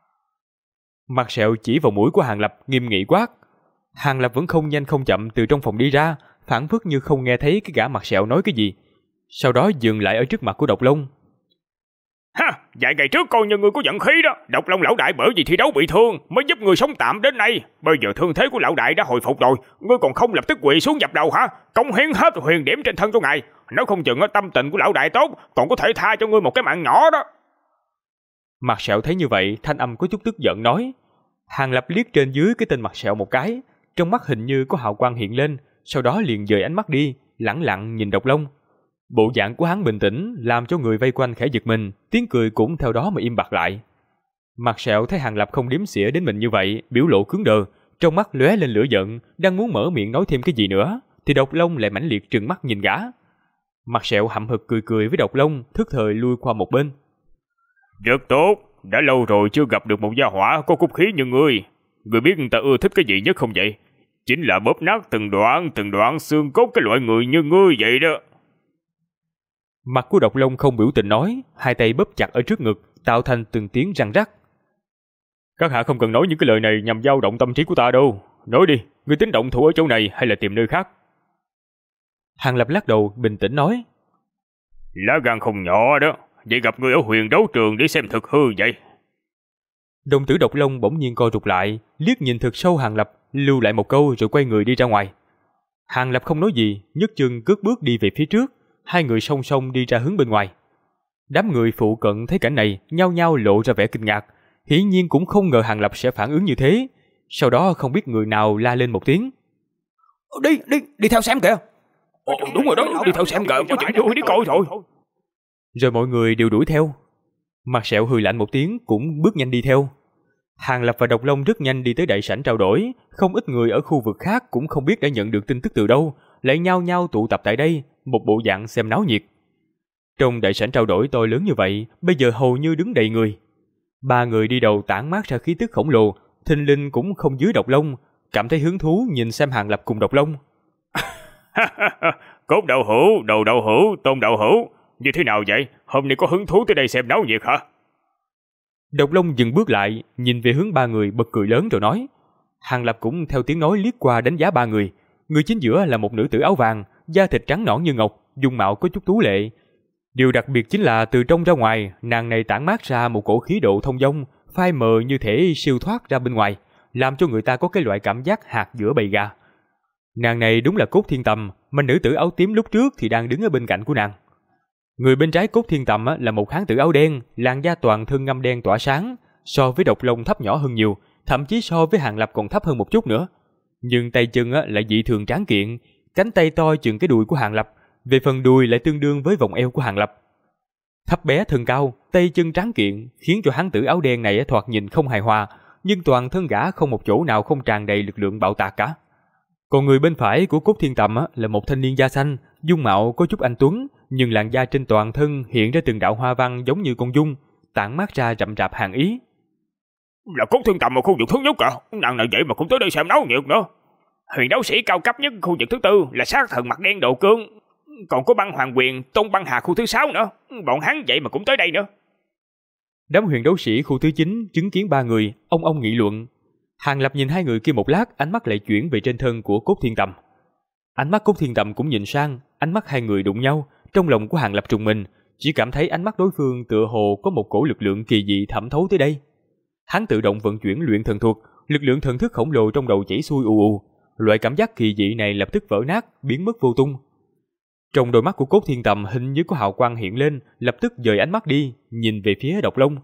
A: Mặt sẹo chỉ vào mũi của Hàng Lập nghiêm nghị quát. Hàng Lập vẫn không nhanh không chậm từ trong phòng đi ra, phảng phất như không nghe thấy cái gã mặt sẹo nói cái gì. Sau đó dừng lại ở trước mặt của Độc Long.
B: Ha, vài ngày trước coi như ngươi có giận khí đó, Độc Long lão đại bởi vì thi đấu bị thương mới giúp ngươi sống tạm đến nay. Bây giờ thương thế của lão đại đã hồi phục rồi, ngươi còn không lập tức quỳ xuống dập đầu hả? Cống hiến hết huyền điểm trên thân cho ngài, nếu không chừng tâm tình của lão đại tốt, còn có thể tha cho ngươi một cái mạng nhỏ đó.
A: Mặt sẹo thấy như vậy, thanh âm có chút tức giận nói. Hàng Lập liếc trên dưới cái tên mặt sẹo một cái, trong mắt hình như có hào quang hiện lên, sau đó liền dời ánh mắt đi, lẳng lặng nhìn Độc Long. Bộ dạng của hắn bình tĩnh làm cho người vây quanh khẽ giật mình, tiếng cười cũng theo đó mà im bặt lại. Mặt sẹo thấy Hàng Lập không đếm xỉa đến mình như vậy, biểu lộ cứng đờ, trong mắt lóe lên lửa giận, đang muốn mở miệng nói thêm cái gì nữa, thì Độc Long lại mãnh liệt trừng mắt nhìn gã. Mặt sẹo hậm hực cười cười với Độc Long, thức thời lui qua một bên.
B: Rất tốt, đã lâu rồi chưa gặp được một gia hỏa có cốt khí như ngươi. Ngươi biết ta ưa thích cái gì nhất không vậy? Chính là bóp nát từng đoạn xương cốt cái loại người như ngươi vậy đó.
A: Mặt của Độc Long không biểu tình nói, hai tay bóp chặt ở trước ngực, tạo thành từng tiếng răng rắc. Các hạ không cần nói những cái lời này nhằm dao động tâm trí của ta đâu. Nói đi, ngươi tính động thủ ở chỗ này hay là tìm nơi khác? Hàng Lập lắc đầu, bình tĩnh nói.
B: Lá gan không nhỏ đó, vậy gặp ngươi ở huyền đấu trường để xem thực hư vậy.
A: Đồng tử Độc Long bỗng nhiên co rụt lại, liếc nhìn thật sâu Hàng Lập, lưu lại một câu rồi quay người đi ra ngoài. Hàng Lập không nói gì, nhấc chân cất bước đi về phía trước, hai người song song đi ra hướng bên ngoài. Đám người phụ cận thấy cảnh này, nhao nhao lộ ra vẻ kinh ngạc, hiển nhiên cũng không ngờ Hàng Lập sẽ phản ứng như thế. Sau đó không biết người nào la lên một tiếng.
C: Đi theo xem kìa.
B: Đúng rồi đó, đi theo xem kìa, có chuyện vui đi coi rồi.
A: Rồi mọi người đều đuổi theo. Mặt sẹo hừ lạnh một tiếng cũng bước nhanh đi theo. Hàng Lập và Độc Long rất nhanh đi tới đại sảnh trao đổi, không ít người ở khu vực khác cũng không biết đã nhận được tin tức từ đâu, lại nhao nhao tụ tập tại đây, một bộ dạng xem náo nhiệt. Trong đại sảnh trao đổi to lớn như vậy, bây giờ hầu như đứng đầy người. Ba người đi đầu tản mát ra khí tức khổng lồ, thình lình cũng không dưới Độc Long, cảm thấy hứng thú nhìn xem Hàng Lập cùng Độc Long.
B: Cốt đậu hữu, đầu đậu hữu, tôm đậu hữu, như thế nào vậy? Hôm nay có hứng thú tới đây xem náo nhiệt hả?
A: Độc Long dừng bước lại, nhìn về hướng ba người bật cười lớn rồi nói. Hàng Lập cũng theo tiếng nói liếc qua đánh giá ba người. Người chính giữa là một nữ tử áo vàng, da thịt trắng nõn như ngọc, dung mạo có chút tú lệ. Điều đặc biệt chính là từ trong ra ngoài, nàng này tản mát ra một cổ khí độ thông dong, phai mờ như thể siêu thoát ra bên ngoài, làm cho người ta có cái loại cảm giác hạt giữa bầy gà. Nàng này đúng là Cốt Thiên Tầm, mà nữ tử áo tím lúc trước thì đang đứng ở bên cạnh của nàng. Người bên trái Cốt Thiên Tầm là một hán tử áo đen, làn da toàn thân ngăm đen tỏa sáng, so với Độc Long thấp nhỏ hơn nhiều, thậm chí so với Hàng Lập còn thấp hơn một chút nữa. Nhưng tay chân lại dị thường tráng kiện, cánh tay to chừng cái đùi của Hàng Lập, về phần đùi lại tương đương với vòng eo của Hàng Lập. Thấp bé thân cao, tay chân tráng kiện, khiến cho hán tử áo đen này thoạt nhìn không hài hòa, nhưng toàn thân gã không một chỗ nào không tràn đầy lực lượng bạo tạc cả. Còn người bên phải của Cốt Thiên Tầm là một thanh niên da xanh, dung mạo có chút anh tuấn, nhưng làn da trên toàn thân hiện ra từng đạo hoa văn giống như con dung, tản mát ra rậm rạp hàn ý.
B: Là Cốt Thiên Tầm ở khu vực thứ nhất à? Nàng nào vậy mà cũng tới đây xem náo nhiệt nữa. Huyền đấu sĩ cao cấp nhất khu vực thứ tư là sát thần mặt đen Đồ Cương, còn có Băng Hoàng Quyền, Tôn Băng Hà khu thứ 6 nữa. Bọn hắn vậy mà cũng tới đây nữa.
A: Đám huyền đấu sĩ khu thứ 9 chứng kiến ba người, ông nghị luận. Hàng Lập nhìn hai người kia một lát, ánh mắt lại chuyển về trên thân của Cốt Thiên Tầm. Ánh mắt Cốt Thiên Tầm cũng nhìn sang, ánh mắt hai người đụng nhau, trong lòng của Hàng Lập trùng mình, chỉ cảm thấy ánh mắt đối phương tựa hồ có một cổ lực lượng kỳ dị thẩm thấu tới đây. Hắn tự động vận chuyển luyện thần thuật, lực lượng thần thức khổng lồ trong đầu chảy xuôi ù ù, loại cảm giác kỳ dị này lập tức vỡ nát, biến mất vô tung. Trong đôi mắt của Cốt Thiên Tầm hình như có hào quang hiện lên, lập tức dời ánh mắt đi, nhìn về phía Độc Long.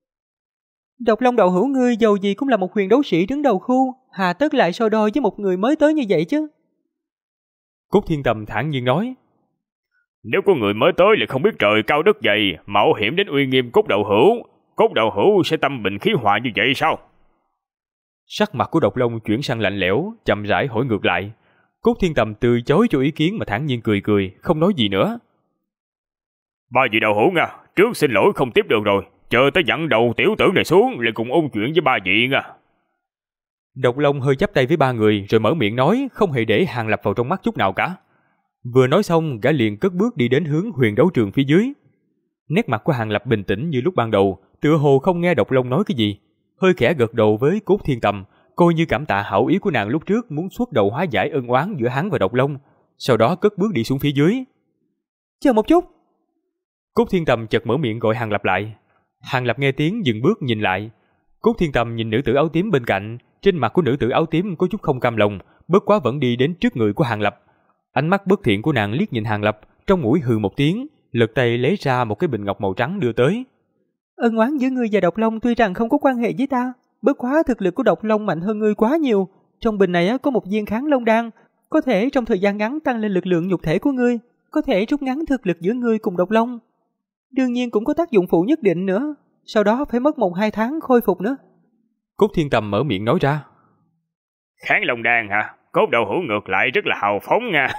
D: Độc Long đạo hữu ngươi dầu gì cũng là một huyền đấu sĩ đứng đầu khu, hà tất lại so đo với một người mới tới như vậy chứ?
A: Cốt Thiên Tầm thản nhiên nói.
B: Nếu có người mới tới lại không biết trời cao đất dày, mạo hiểm đến uy nghiêm Cốt đạo hữu sẽ tâm bình khí hòa như vậy sao?
A: Sắc mặt của Độc Long chuyển sang lạnh lẽo, chậm rãi hỏi ngược lại. Cốt Thiên Tầm từ chối cho ý kiến mà thản nhiên cười, không nói gì nữa.
B: Ba vị đạo hữu nha, trước xin lỗi không tiếp được rồi, chờ tới dặn đầu tiểu tử này xuống lại cùng ôn chuyện với ba vị nha.
A: Độc Long hơi chắp tay với ba người rồi mở miệng nói, không hề để Hàng Lập vào trong mắt chút nào cả. Vừa nói xong, gã liền cất bước đi đến hướng huyền đấu trường phía dưới. Nét mặt của Hàng Lập bình tĩnh như lúc ban đầu, tựa hồ không nghe Độc Long nói cái gì, hơi khẽ gật đầu với Cốt Thiên Tầm, coi như cảm tạ hảo ý của nàng lúc trước muốn xuất đầu hóa giải ân oán giữa hắn và Độc Long, sau đó cất bước đi xuống phía dưới.
D: Chờ một chút.
A: Cốt Thiên Tầm chợt mở miệng gọi Hàng Lập lại. Hàng Lập nghe tiếng dừng bước nhìn lại. Cốt Thiên Tầm nhìn nữ tử áo tím bên cạnh, trên mặt của nữ tử áo tím có chút không cam lòng, bất quá vẫn đi đến trước người của Hàng Lập. Ánh mắt bất thiện của nàng liếc nhìn Hàng Lập, trong mũi hừ một tiếng, lật tay lấy ra một cái bình ngọc màu trắng đưa tới.
D: Ân oán giữa ngươi và Độc Long tuy rằng không có quan hệ với ta, bất quá thực lực của Độc Long mạnh hơn ngươi quá nhiều. Trong bình này có một viên kháng long đan, có thể trong thời gian ngắn tăng lên lực lượng nhục thể của ngươi, có thể rút ngắn thực lực giữa ngươi cùng Độc Long. Đương nhiên cũng có tác dụng phụ nhất định nữa, sau đó phải mất 1-2 tháng khôi phục nữa.
A: Cốt Thiên Tầm mở miệng nói ra.
B: Kháng long đan hả? Cốt đạo hữu ngược lại rất là hào phóng nha.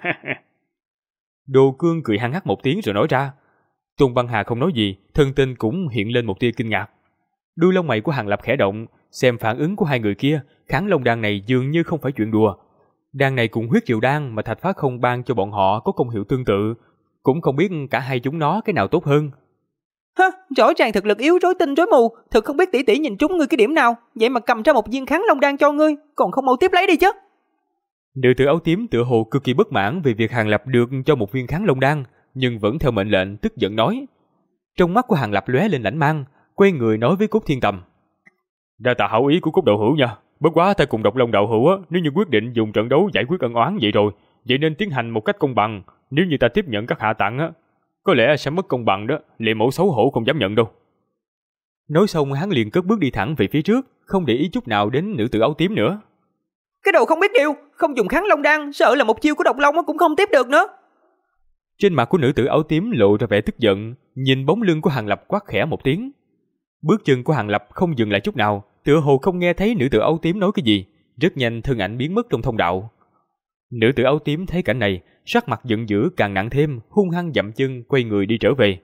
A: Đồ Cương cười hăng hắc một tiếng rồi nói ra. Tôn Băng Hà không nói gì, thân tình cũng hiện lên một tia kinh ngạc. Đuôi lông mày của Hàng Lập khẽ động, xem phản ứng của hai người kia, kháng long đan này dường như không phải chuyện đùa. Đan này cùng huyết triều đan mà Thạch Phá Không ban cho bọn họ có công hiệu tương tự, cũng không biết cả hai chúng nó cái nào tốt hơn.
D: Ha, rõ ràng thực lực yếu rối tinh rối mù, thực không biết tỷ tỷ nhìn trúng ngươi cái điểm nào, vậy mà cầm ra một viên kháng long đan cho ngươi, còn không mau tiếp lấy đi chứ.
A: Nữ tử áo tím tựa hồ cực kỳ bất mãn về việc Hàng Lập được cho một viên kháng long đan, nhưng vẫn theo mệnh lệnh tức giận nói. Trong mắt của Hàng Lập lóe lên lãnh mang, quay người nói với Cốt Thiên Tầm. Đa tạ hảo ý của Cốt đạo hữu nha, bất quá ta cùng Độc Long đạo hữu nếu như quyết định dùng trận đấu giải quyết ân oán vậy rồi, vậy nên tiến hành một cách công bằng. Nếu như ta tiếp nhận các hạ tặng có lẽ sẽ mất công bằng đó, Lệ Mẫu xấu hổ không dám nhận đâu. Nói xong hắn liền cất bước đi thẳng về phía trước, không để ý chút nào đến nữ tử áo tím nữa.
D: Cái đồ không biết điều, không dùng kháng long đan, sợ là một chiêu của Độc Long cũng không tiếp được nữa.
A: Trên mặt của nữ tử áo tím lộ ra vẻ tức giận, nhìn bóng lưng của Hàng Lập quát khẽ một tiếng. Bước chân của Hàng Lập không dừng lại chút nào, tựa hồ không nghe thấy nữ tử áo tím nói cái gì, rất nhanh thân ảnh biến mất trong thông đạo. Nữ tử áo tím thấy cảnh này, sắc mặt giận dữ càng nặng thêm, hung hăng dậm chân quay người đi trở về.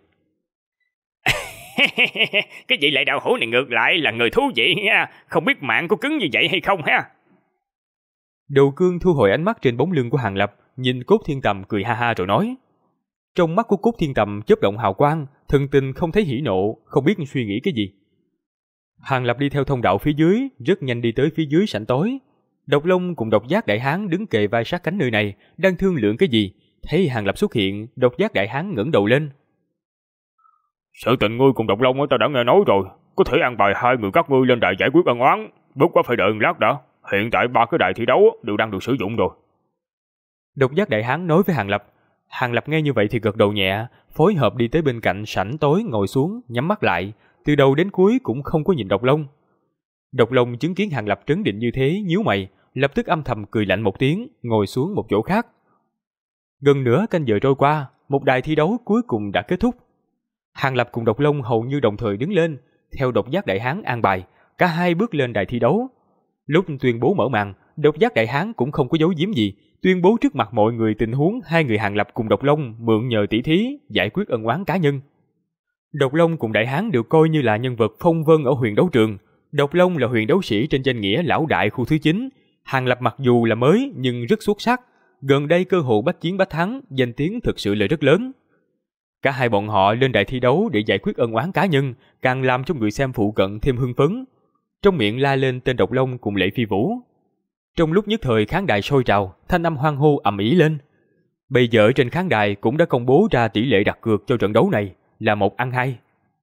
B: Cái vị Lệ đạo hữu này ngược lại là người thú vị nha, không biết mạng có cứng như vậy hay không ha.
A: Đồ Cương thu hồi ánh mắt trên bóng lưng của Hàng Lập, nhìn Cốt Thiên Tầm cười ha ha rồi nói. Trong mắt của Cốt Thiên Tầm chớp động hào quang, thần tình không thấy hỉ nộ, không biết suy nghĩ cái gì. Hàng Lập đi theo thông đạo phía dưới, rất nhanh đi tới phía dưới sảnh tối. Độc Long cùng Độc Giác Đại Hán đứng kề vai sát cánh nơi này, đang thương lượng cái gì. Thấy Hàng Lập xuất hiện, Độc Giác Đại Hán ngẩng đầu lên.
B: Sự tình ngươi cùng Độc Long ta đã nghe nói rồi, có thể an bài hai người các ngươi lên đài giải quyết ân oán, bất quá phải đợi một lát đã. Hiện tại 3 cái đài thi đấu đều đang được sử dụng rồi.
A: Độc Giác Đại Hán nói với Hàng Lập. Hàng Lập nghe như vậy thì gật đầu nhẹ, phối hợp đi tới bên cạnh sảnh tối ngồi xuống, nhắm mắt lại, từ đầu đến cuối cũng không có nhìn Độc Long. Độc Long chứng kiến Hàng Lập trấn định như thế, nhíu mày, lập tức âm thầm cười lạnh một tiếng, ngồi xuống một chỗ khác. Gần nửa canh giờ trôi qua, một đài thi đấu cuối cùng đã kết thúc. Hàng Lập cùng Độc Long hầu như đồng thời đứng lên, theo Độc Giác Đại Hán an bài, cả hai bước lên đài thi đấu. Lúc tuyên bố mở màn, Độc Giác Đại Hán cũng không có giấu giếm gì, tuyên bố trước mặt mọi người tình huống hai người Hàng Lập cùng Độc Long mượn nhờ tỷ thí giải quyết ân oán cá nhân. Độc Long cùng Đại Hán được coi như là nhân vật phong vân ở huyền đấu trường. Độc Long là huyền đấu sĩ trên danh nghĩa lão đại khu thứ 9. Hàng Lập mặc dù là mới nhưng rất xuất sắc, gần đây cơ hội bách chiến bách thắng, danh tiếng thực sự là rất lớn. Cả hai bọn họ lên đài thi đấu để giải quyết ân oán cá nhân, càng làm cho người xem phụ cận thêm hưng phấn. Trong miệng la lên tên Độc Long cùng Lệ Phi Vũ. Trong lúc nhất thời khán đài sôi trào, thanh âm hoan hô ầm ĩ lên. Bây giờ trên khán đài cũng đã công bố ra tỷ lệ đặt cược cho trận đấu này là 1-2.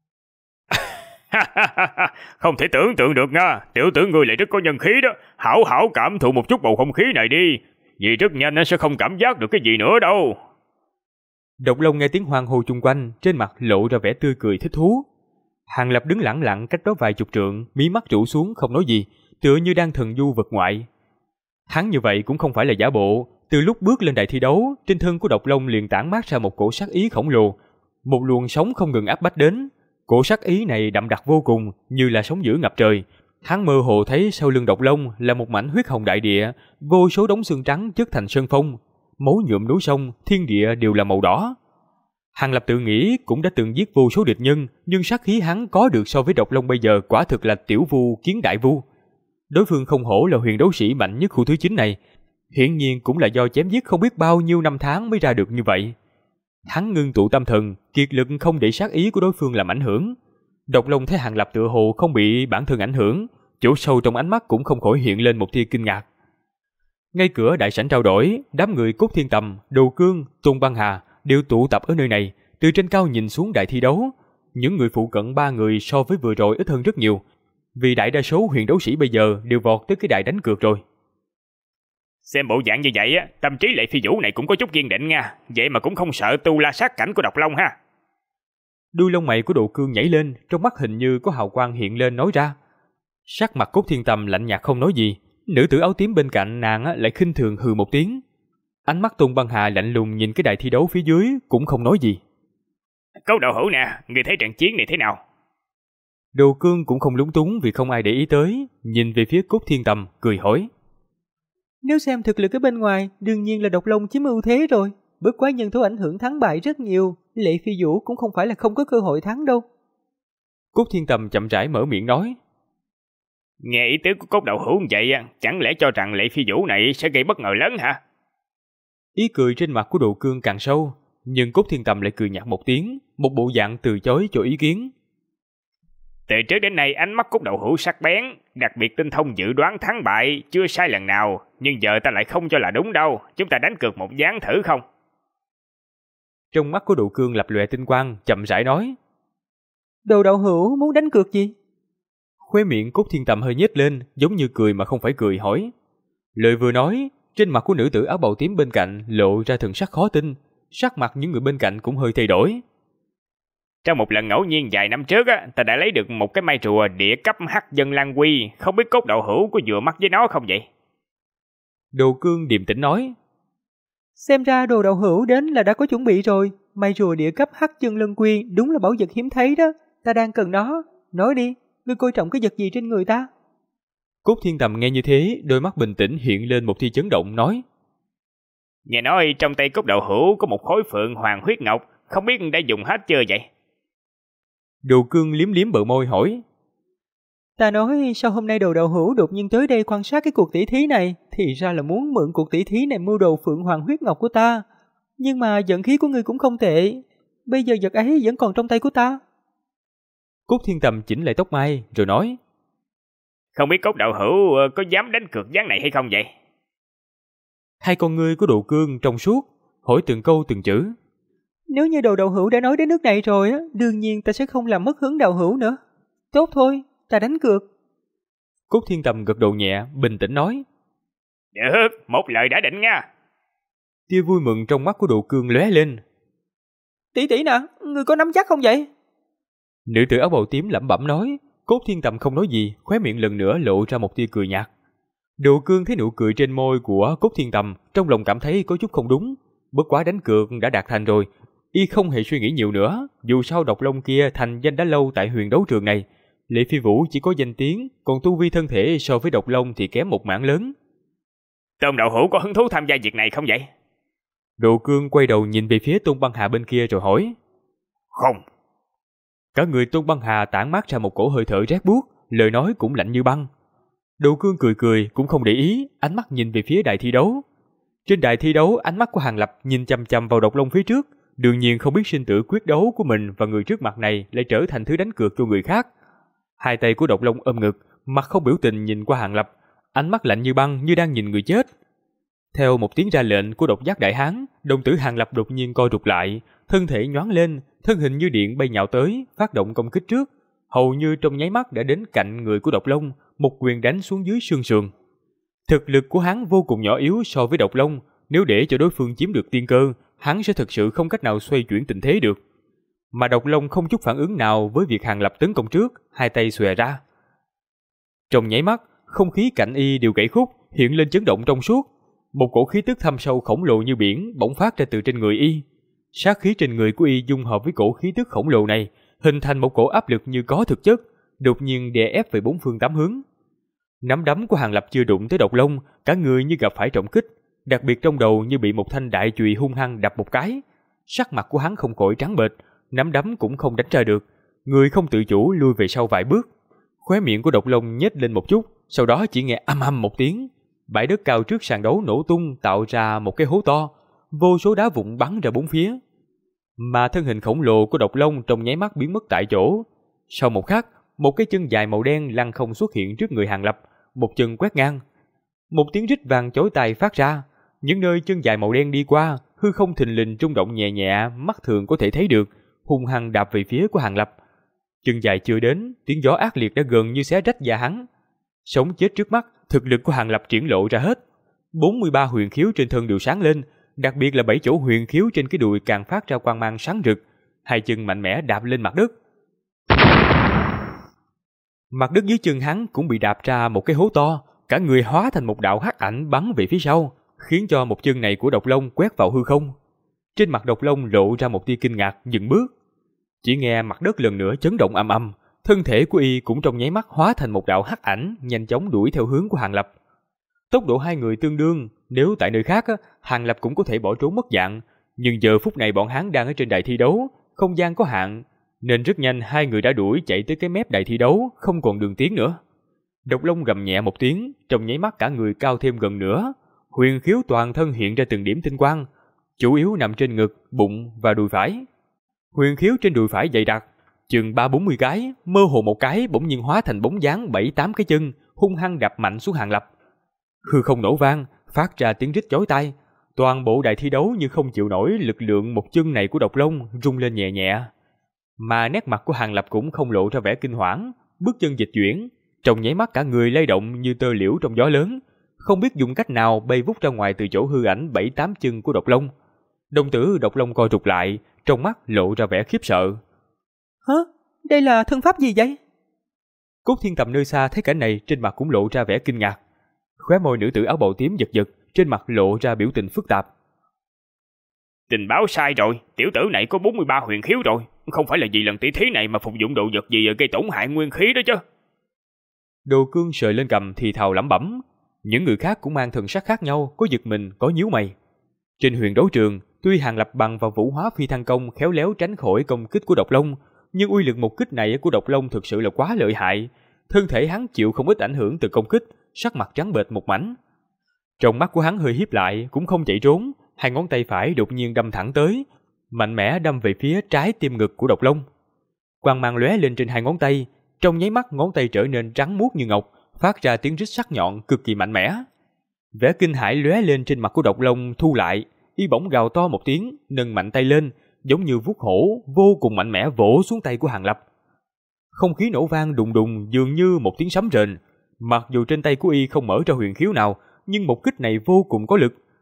B: Không thể tưởng tượng được nha, tiểu tử ngươi lại rất có nhân khí đó. Hảo hảo cảm thụ một chút bầu không khí này đi, vì rất nhanh nó sẽ không cảm giác được cái gì nữa đâu.
A: Độc Long nghe tiếng hoan hô chung quanh, trên mặt lộ ra vẻ tươi cười thích thú. Hàng Lập đứng lẳng lặng cách đó vài chục trượng, mí mắt rũ xuống không nói gì, tựa như đang thần du vực ngoại. Hắn như vậy cũng không phải là giả bộ, từ lúc bước lên đài thi đấu, trên thân của Độc Long liền tản mát ra một cổ sát ý khổng lồ, một luồng sóng không ngừng áp bách đến. Cổ sát ý này đậm đặc vô cùng, như là sóng dữ ngập trời. Hắn mơ hồ thấy sau lưng Độc Long là một mảnh huyết hồng đại địa, vô số đống xương trắng chất thành sơn phong, máu nhuộm núi sông, thiên địa đều là màu đỏ. Hàng Lập tự nghĩ cũng đã từng giết vô số địch nhân, nhưng sát khí hắn có được so với Độc Long bây giờ quả thực là tiểu vu kiến đại vu. Đối phương không hổ là huyền đấu sĩ mạnh nhất khu thứ 9 này, hiển nhiên cũng là do chém giết không biết bao nhiêu năm tháng mới ra được như vậy. Hắn ngưng tụ tâm thần, kiệt lực không để sát ý của đối phương làm ảnh hưởng. Độc Long thấy Hàng Lập tựa hồ không bị bản thân ảnh hưởng, chỗ sâu trong ánh mắt cũng không khỏi hiện lên một tia kinh ngạc. Ngay cửa đại sảnh trao đổi, đám người Cốt Thiên Tầm, Đồ Cương, Tôn Băng Hà đều tụ tập ở nơi này, từ trên cao nhìn xuống đại thi đấu. Những người phụ cận ba người so với vừa rồi ít hơn rất nhiều, vì đại đa số huyền đấu sĩ bây giờ đều vọt tới cái đài đánh cược rồi.
B: Xem bộ dạng như vậy á, tâm trí Lệ Phi Vũ này cũng có chút kiên định nha, vậy mà cũng không sợ tu la sát cảnh của Độc Long ha.
A: Đuôi lông mày của Đồ Cương nhảy lên, trong mắt hình như có hào quang hiện lên nói ra. Sắc mặt Cốt Thiên Tầm lạnh nhạt không nói gì, nữ tử áo tím bên cạnh nàng lại khinh thường hừ một tiếng. Ánh mắt Tôn Băng Hà lạnh lùng nhìn cái đài thi đấu phía dưới, cũng không nói gì.
B: Cấu đạo hữu nè, người thấy trận chiến này thế nào?
A: Đồ Cương cũng không lúng túng vì không ai để ý tới, nhìn về phía Cốt Thiên Tầm, cười hỏi.
D: Nếu xem thực lực ở bên ngoài, đương nhiên là Độc Long chiếm ưu thế rồi. Bất quá nhân tố ảnh hưởng thắng bại rất nhiều, Lệ Phi Vũ cũng không phải là không có cơ hội thắng đâu.
A: Cốt Thiên Tầm chậm rãi mở miệng nói.
B: Nghe ý tứ của Cốt đạo hữu vậy, chẳng lẽ cho rằng Lệ Phi Vũ này sẽ gây bất ngờ lớn hả?
A: Ý cười trên mặt của Đồ Cương càng sâu, nhưng Cốt Thiên Tầm lại cười nhạt một tiếng, một bộ dạng từ chối cho ý kiến.
B: Từ trước đến nay ánh mắt Cốt đạo hữu sắc bén, đặc biệt tinh thông dự đoán thắng bại, chưa sai lần nào, nhưng giờ ta lại không cho là đúng đâu, chúng ta đánh cược một ván thử không?
A: Trong mắt của Đồ Cương lập lòe tinh quang, chậm rãi nói.
D: Đồ đạo hữu muốn đánh cược gì?
A: Khóe miệng Cốt Thiên Tầm hơi nhếch lên, giống như cười mà không phải cười hỏi. Lời vừa nói, trên mặt của nữ tử áo bào tím bên cạnh lộ ra thần sắc khó tin, sắc mặt những người bên cạnh cũng hơi thay đổi.
B: Trong một lần ngẫu nhiên vài năm trước ta đã lấy được một cái mai rùa địa cấp hắc dân lan quy, không biết Cốt đạo hữu có vừa mắt với nó không vậy?
A: Đồ Cương điềm tĩnh nói.
D: Xem ra Đồ đạo hữu đến là đã có chuẩn bị rồi, mai rùa địa cấp hắc dân lân quy đúng là bảo vật hiếm thấy đó, ta đang cần nó. Nói đi, ngươi coi trọng cái vật gì trên người ta?
A: Cốt Thiên Tầm nghe như thế, đôi mắt bình tĩnh hiện lên một tia chấn động nói.
B: Nghe nói trong tay Cốt đạo hữu có một khối phượng hoàng huyết ngọc, không biết đã dùng hết chưa vậy?
A: Đồ Cương liếm liếm bờ môi hỏi.
D: Ta nói sao hôm nay Đồ đạo hữu đột nhiên tới đây quan sát cái cuộc tỷ thí này, thì ra là muốn mượn cuộc tỷ thí này mua đồ phượng hoàng huyết ngọc của ta. Nhưng mà vận khí của ngươi cũng không tệ, bây giờ vật ấy vẫn còn trong tay của ta.
A: Cốt Thiên Tầm chỉnh lại tóc mai rồi nói.
B: Không biết Cốt đạo hữu có dám đánh cược ván này hay không vậy?
A: Hai con ngươi của Đồ Cương trong suốt, hỏi từng câu từng chữ.
D: Nếu như Đồ đạo hữu đã nói đến nước này rồi, đương nhiên ta sẽ không làm mất hứng đạo hữu nữa. Tốt thôi, ta đánh cược.
A: Cốt Thiên Tầm gật đầu nhẹ, bình tĩnh nói.
B: Được, một lời đã định nha.
A: Tia vui mừng trong mắt của Đồ Cương lóe lên.
D: Tỷ tỷ nè, người có nắm chắc không vậy?
A: Nữ tử áo bào tím lẩm bẩm nói. Cốt Thiên Tầm không nói gì, khóe miệng lần nữa lộ ra một tia cười nhạt. Đồ Cương thấy nụ cười trên môi của Cốt Thiên Tầm, trong lòng cảm thấy có chút không đúng. Bất quá đánh cược đã đạt thành rồi, y không hề suy nghĩ nhiều nữa. Dù sao Độc Long kia thành danh đã lâu tại huyền đấu trường này, Lệ Phi Vũ chỉ có danh tiếng, còn tu vi thân thể so với Độc Long thì kém một mảng lớn.
B: Tôn đạo hữu có hứng thú tham gia việc này không vậy?
A: Đồ Cương quay đầu nhìn về phía Tôn Băng Hà bên kia rồi hỏi.
B: Không.
A: Cả người Tôn Băng Hà tản mát ra một cổ hơi thở rét buốt, lời nói cũng lạnh như băng. Đồ Cương cười cười cũng không để ý, ánh mắt nhìn về phía đài thi đấu. Trên đài thi đấu, ánh mắt của Hàng Lập nhìn chằm chằm vào Độc Long phía trước, đương nhiên không biết sinh tử quyết đấu của mình và người trước mặt này lại trở thành thứ đánh cược cho người khác. Hai tay của Độc Long ôm ngực, mặt không biểu tình nhìn qua Hàng Lập, ánh mắt lạnh như băng như đang nhìn người chết. Theo một tiếng ra lệnh của Độc Giác Đại Hán, đồng tử Hàng Lập đột nhiên co rụt lại, thân thể nhoáng lên, thân hình như điện bay nhào tới, phát động công kích trước, hầu như trong nháy mắt đã đến cạnh người của Độc Long, một quyền đánh xuống dưới xương sườn. Thực lực của hắn vô cùng nhỏ yếu so với Độc Long, nếu để cho đối phương chiếm được tiên cơ, hắn sẽ thực sự không cách nào xoay chuyển tình thế được. Mà Độc Long không chút phản ứng nào với việc Hàng Lập tấn công trước, hai tay xòe ra. Trong nháy mắt, không khí cạnh y đều gãy khúc, hiện lên chấn động trong suốt. Một cổ khí tức thâm sâu khổng lồ như biển bỗng phát ra từ trên người y. Sát khí trên người của y dung hợp với cổ khí tức khổng lồ này, hình thành một cổ áp lực như có thực chất, đột nhiên đè ép về bốn phương tám hướng. Nắm đấm của Hàng Lập chưa đụng tới Độc Long, cả người như gặp phải trọng kích, đặc biệt trong đầu như bị một thanh đại chùy hung hăng đập một cái. Sắc mặt của hắn không khỏi trắng bệch, nắm đấm cũng không đánh ra được, người không tự chủ lui về sau vài bước. Khóe miệng của Độc Long nhếch lên một chút, sau đó chỉ nghe âm âm một tiếng, bãi đất cao trước sàn đấu nổ tung tạo ra một cái hố to, vô số đá vụn bắn ra bốn phía. Mà thân hình khổng lồ của Độc Long trong nháy mắt biến mất tại chỗ. Sau một khắc, một cái chân dài màu đen lăng không xuất hiện trước người Hàng Lập, một chân quét ngang. Một tiếng rít vang chói tai phát ra, những nơi chân dài màu đen đi qua, hư không thình lình rung động nhẹ nhẹ, mắt thường có thể thấy được, hung hăng đạp về phía của Hàng Lập. Chân dài chưa đến, tiếng gió ác liệt đã gần như xé rách da hắn. Sống chết trước mắt, thực lực của Hàng Lập triển lộ ra hết. 43 huyền khiếu trên thân đều sáng lên, đặc biệt là 7 chỗ huyền khiếu trên cái đùi càng phát ra quang mang sáng rực. Hai chân mạnh mẽ đạp lên mặt đất. Mặt đất dưới chân hắn cũng bị đạp ra một cái hố to, cả người hóa thành một đạo hắc ảnh bắn về phía sau, khiến cho một chân này của Độc Long quét vào hư không. Trên mặt Độc Long lộ ra một tia kinh ngạc, dừng bước. Chỉ nghe mặt đất lần nữa chấn động ầm ầm, thân thể của y cũng trong nháy mắt hóa thành một đạo hắc ảnh, nhanh chóng đuổi theo hướng của Hàng Lập. Tốc độ hai người tương đương, nếu tại nơi khác, Hàng Lập cũng có thể bỏ trốn mất dạng, nhưng giờ phút này bọn hắn đang ở trên đài thi đấu, không gian có hạn, nên rất nhanh hai người đã đuổi chạy tới cái mép đài thi đấu, không còn đường tiến nữa. Độc Long gầm nhẹ một tiếng, trong nháy mắt cả người cao thêm gần nữa, huyền khiếu toàn thân hiện ra từng điểm tinh quang, chủ yếu nằm trên ngực, bụng và đùi phải. Huyền khiếu trên đùi phải dày đặc, chừng 30-40 cái, mơ hồ một cái bỗng nhiên hóa thành bóng dáng 7-8 cái chân, hung hăng đạp mạnh xuống Hàng Lập. Hư không nổ vang, phát ra tiếng rít chói tai, toàn bộ đài thi đấu như không chịu nổi lực lượng một chân này của Độc Long, rung lên nhẹ nhẹ. Mà nét mặt của Hàng Lập cũng không lộ ra vẻ kinh hoảng, bước chân dịch chuyển, trong nháy mắt cả người lay động như tơ liễu trong gió lớn, không biết dùng cách nào bay vút ra ngoài từ chỗ hư ảnh 7-8 chân của Độc Long. Đồng tử Độc Long co rụt lại, trong mắt lộ ra vẻ khiếp sợ.
D: Hả? Đây là thân pháp gì vậy?
A: Cốt Thiên Tầm nơi xa thấy cảnh này, trên mặt cũng lộ ra vẻ kinh ngạc. Khóe môi nữ tử áo bào tím giật giật, trên mặt lộ ra biểu tình phức tạp.
B: Tình báo sai rồi, tiểu tử này có 43 huyền khiếu rồi, không phải là vì lần tỷ thí này mà phục dụng đồ vật gì gây tổn hại nguyên khí đó chứ.
A: Đồ Cương sờ lên cằm thì thào lẩm bẩm. Những người khác cũng mang thần sắc khác nhau, có giật mình, có nhíu mày. Trên huyền đấu trường, tuy Hàng Lập bằng vào Vũ Hóa Phi Thăng Công khéo léo tránh khỏi công kích của Độc Long, nhưng uy lực một kích này của Độc Long thực sự là quá lợi hại. Thân thể hắn chịu không ít ảnh hưởng từ công kích, sắc mặt trắng bệch một mảnh. Trong mắt của hắn hơi híp lại, cũng không chạy trốn, hai ngón tay phải đột nhiên đâm thẳng tới, mạnh mẽ đâm về phía trái tim ngực của Độc Long. Quang mang lóe lên trên hai ngón tay, trong nháy mắt ngón tay trở nên trắng muốt như ngọc, phát ra tiếng rít sắc nhọn cực kỳ mạnh mẽ. Vẻ kinh hãi lóe lên trên mặt của Độc Long thu lại, y bỗng gào to một tiếng, nâng mạnh tay lên, giống như vuốt hổ, vô cùng mạnh mẽ vỗ xuống tay của Hàng Lập. Không khí nổ vang đùng đùng dường như một tiếng sấm rền. Mặc dù trên tay của y không mở ra huyền khiếu nào, nhưng một kích này vô cùng có lực,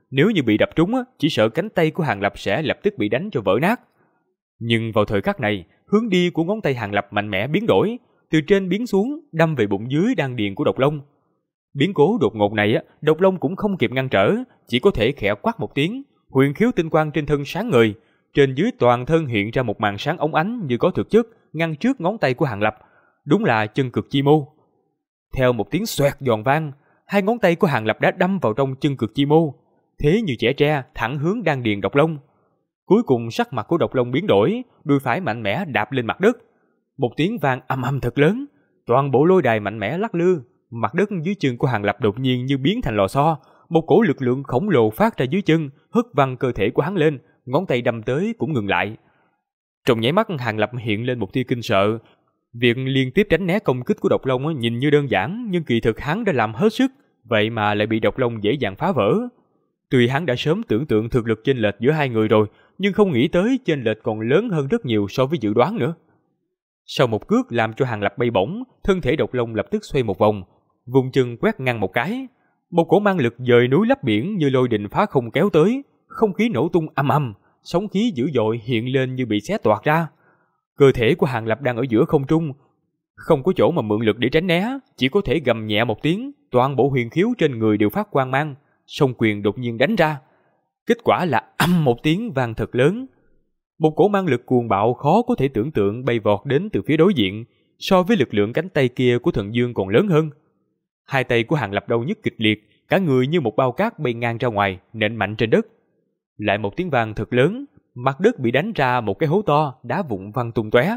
A: nếu như bị đập trúng chỉ sợ cánh tay của Hàng Lập sẽ lập tức bị đánh cho vỡ nát. Nhưng vào thời khắc này, hướng đi của ngón tay Hàng Lập mạnh mẽ biến đổi, từ trên biến xuống, đâm về bụng dưới đan điền của Độc Long. Biến cố đột ngột này, Độc Long cũng không kịp ngăn trở, chỉ có thể khẽ quát một tiếng, huyền khiếu tinh quang trên thân sáng ngời, trên dưới toàn thân hiện ra một màn sáng óng ánh như có thực chất, ngăn trước ngón tay của Hàng Lập, đúng là chân cực chi mô. Theo một tiếng xoẹt giòn vang, hai ngón tay của Hàng Lập đã đâm vào trong chân cực chi mô, thế như chẻ tre thẳng hướng đan điền Độc Long. Cuối cùng sắc mặt của Độc Long biến đổi, đùi phải mạnh mẽ đạp lên mặt đất. Một tiếng vang ầm ầm thật lớn, toàn bộ lôi đài mạnh mẽ lắc lư, mặt đất dưới chân của Hàng Lập đột nhiên như biến thành lò xo, một cổ lực lượng khổng lồ phát ra dưới chân, hất văng cơ thể của hắn lên, ngón tay đâm tới cũng ngừng lại. Trong nháy mắt Hàng Lập hiện lên một tia kinh sợ. Việc liên tiếp tránh né công kích của Độc Long nhìn như đơn giản, nhưng kỳ thực hắn đã làm hết sức, vậy mà lại bị Độc Long dễ dàng phá vỡ. Tuy hắn đã sớm tưởng tượng thực lực chênh lệch giữa hai người rồi, nhưng không nghĩ tới chênh lệch còn lớn hơn rất nhiều so với dự đoán nữa. Sau một cước làm cho Hàng Lập bay bổng, thân thể Độc Long lập tức xoay một vòng, vùng chân quét ngang một cái. Một cổ mang lực dời núi lấp biển như lôi đình phá không kéo tới, không khí nổ tung ầm ầm, sóng khí dữ dội hiện lên như bị xé toạc ra. Cơ thể của Hàng Lập đang ở giữa không trung, không có chỗ mà mượn lực để tránh né, chỉ có thể gầm nhẹ một tiếng, toàn bộ huyền khiếu trên người đều phát quang mang, song quyền đột nhiên đánh ra. Kết quả là ầm một tiếng vang thật lớn. Một cổ mang lực cuồng bạo khó có thể tưởng tượng bay vọt đến từ phía đối diện, so với lực lượng cánh tay kia của Thần Dương còn lớn hơn. Hai tay của Hàng Lập đau nhức kịch liệt, cả người như một bao cát bay ngang ra ngoài, nện mạnh trên đất. Lại một tiếng vang thật lớn, mặt đất bị đánh ra một cái hố to, đá vụn văng tung tóe.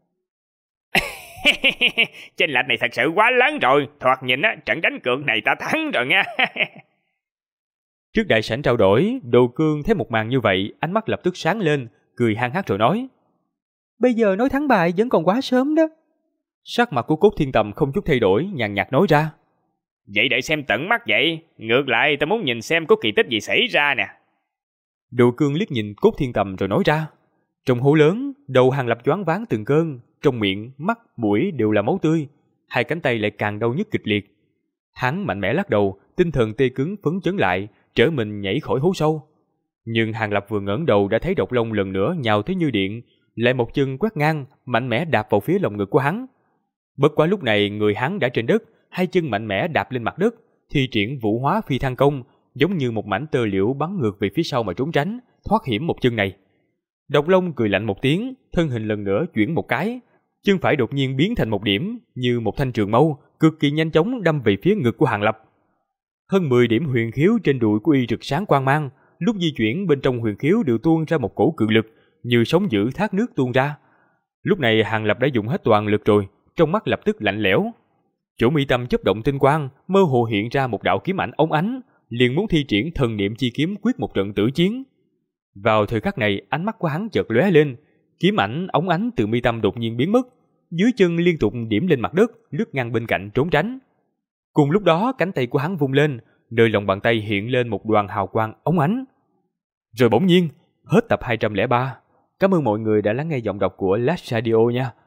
B: Chênh lệch này thật sự quá lớn rồi, thoạt nhìn trận đánh cược này ta thắng rồi nha.
A: Trước đại sảnh trao đổi, Đồ Cương thấy một màn như vậy, ánh mắt lập tức sáng lên, cười hăng hắc rồi nói:
D: Bây giờ nói thắng bại vẫn còn quá sớm đó.
A: Sắc mặt của Cốt Thiên Tầm không chút thay đổi, nhàn nhạt nói ra:
B: Vậy để xem tận mắt vậy, ngược lại ta muốn nhìn xem có kỳ tích gì xảy ra nè.
A: Đồ Cương liếc nhìn Cốt Thiên Tầm rồi nói ra. Trong hố lớn, đầu Hàng Lập choáng váng từng cơn, trong miệng, mắt, mũi đều là máu tươi, hai cánh tay lại càng đau nhức kịch liệt. Hắn mạnh mẽ lắc đầu, tinh thần tê cứng phấn chấn lại, trở mình nhảy khỏi hố sâu. Nhưng Hàng Lập vừa ngẩng đầu đã thấy Độc Long lần nữa nhào tới như điện, lại một chân quét ngang, mạnh mẽ đạp vào phía lồng ngực của hắn. Bất quá lúc này người hắn đã trên đất, hai chân mạnh mẽ đạp lên mặt đất, thi triển vũ hóa phi thăng công, giống như một mảnh tơ liễu bắn ngược về phía sau mà trốn tránh, thoát hiểm một chân này. Độc Long cười lạnh một tiếng, thân hình lần nữa chuyển một cái, chân phải đột nhiên biến thành một điểm, như một thanh trường mâu, cực kỳ nhanh chóng đâm về phía ngực của Hàng Lập. Hơn 10 điểm huyền khiếu trên đùi của y rực sáng quang mang, lúc di chuyển bên trong huyền khiếu đều tuôn ra một cổ cự lực, như sóng dữ thác nước tuôn ra. Lúc này Hàng Lập đã dùng hết toàn lực rồi, trong mắt lập tức lạnh lẽo. Chỗ mi tâm chớp động tinh quang, mơ hồ hiện ra một đạo kiếm ảnh óng ánh, liền muốn thi triển thần niệm chi kiếm quyết một trận tử chiến. Vào thời khắc này, ánh mắt của hắn chợt lóe lên, kiếm ảnh óng ánh từ mi tâm đột nhiên biến mất, dưới chân liên tục điểm lên mặt đất, lướt ngang bên cạnh trốn tránh. Cùng lúc đó, cánh tay của hắn vung lên, nơi lòng bàn tay hiện lên một đoàn hào quang óng ánh. Rồi bỗng nhiên, hết tập 203. Cảm ơn mọi người đã lắng nghe giọng đọc của Last Radio nha.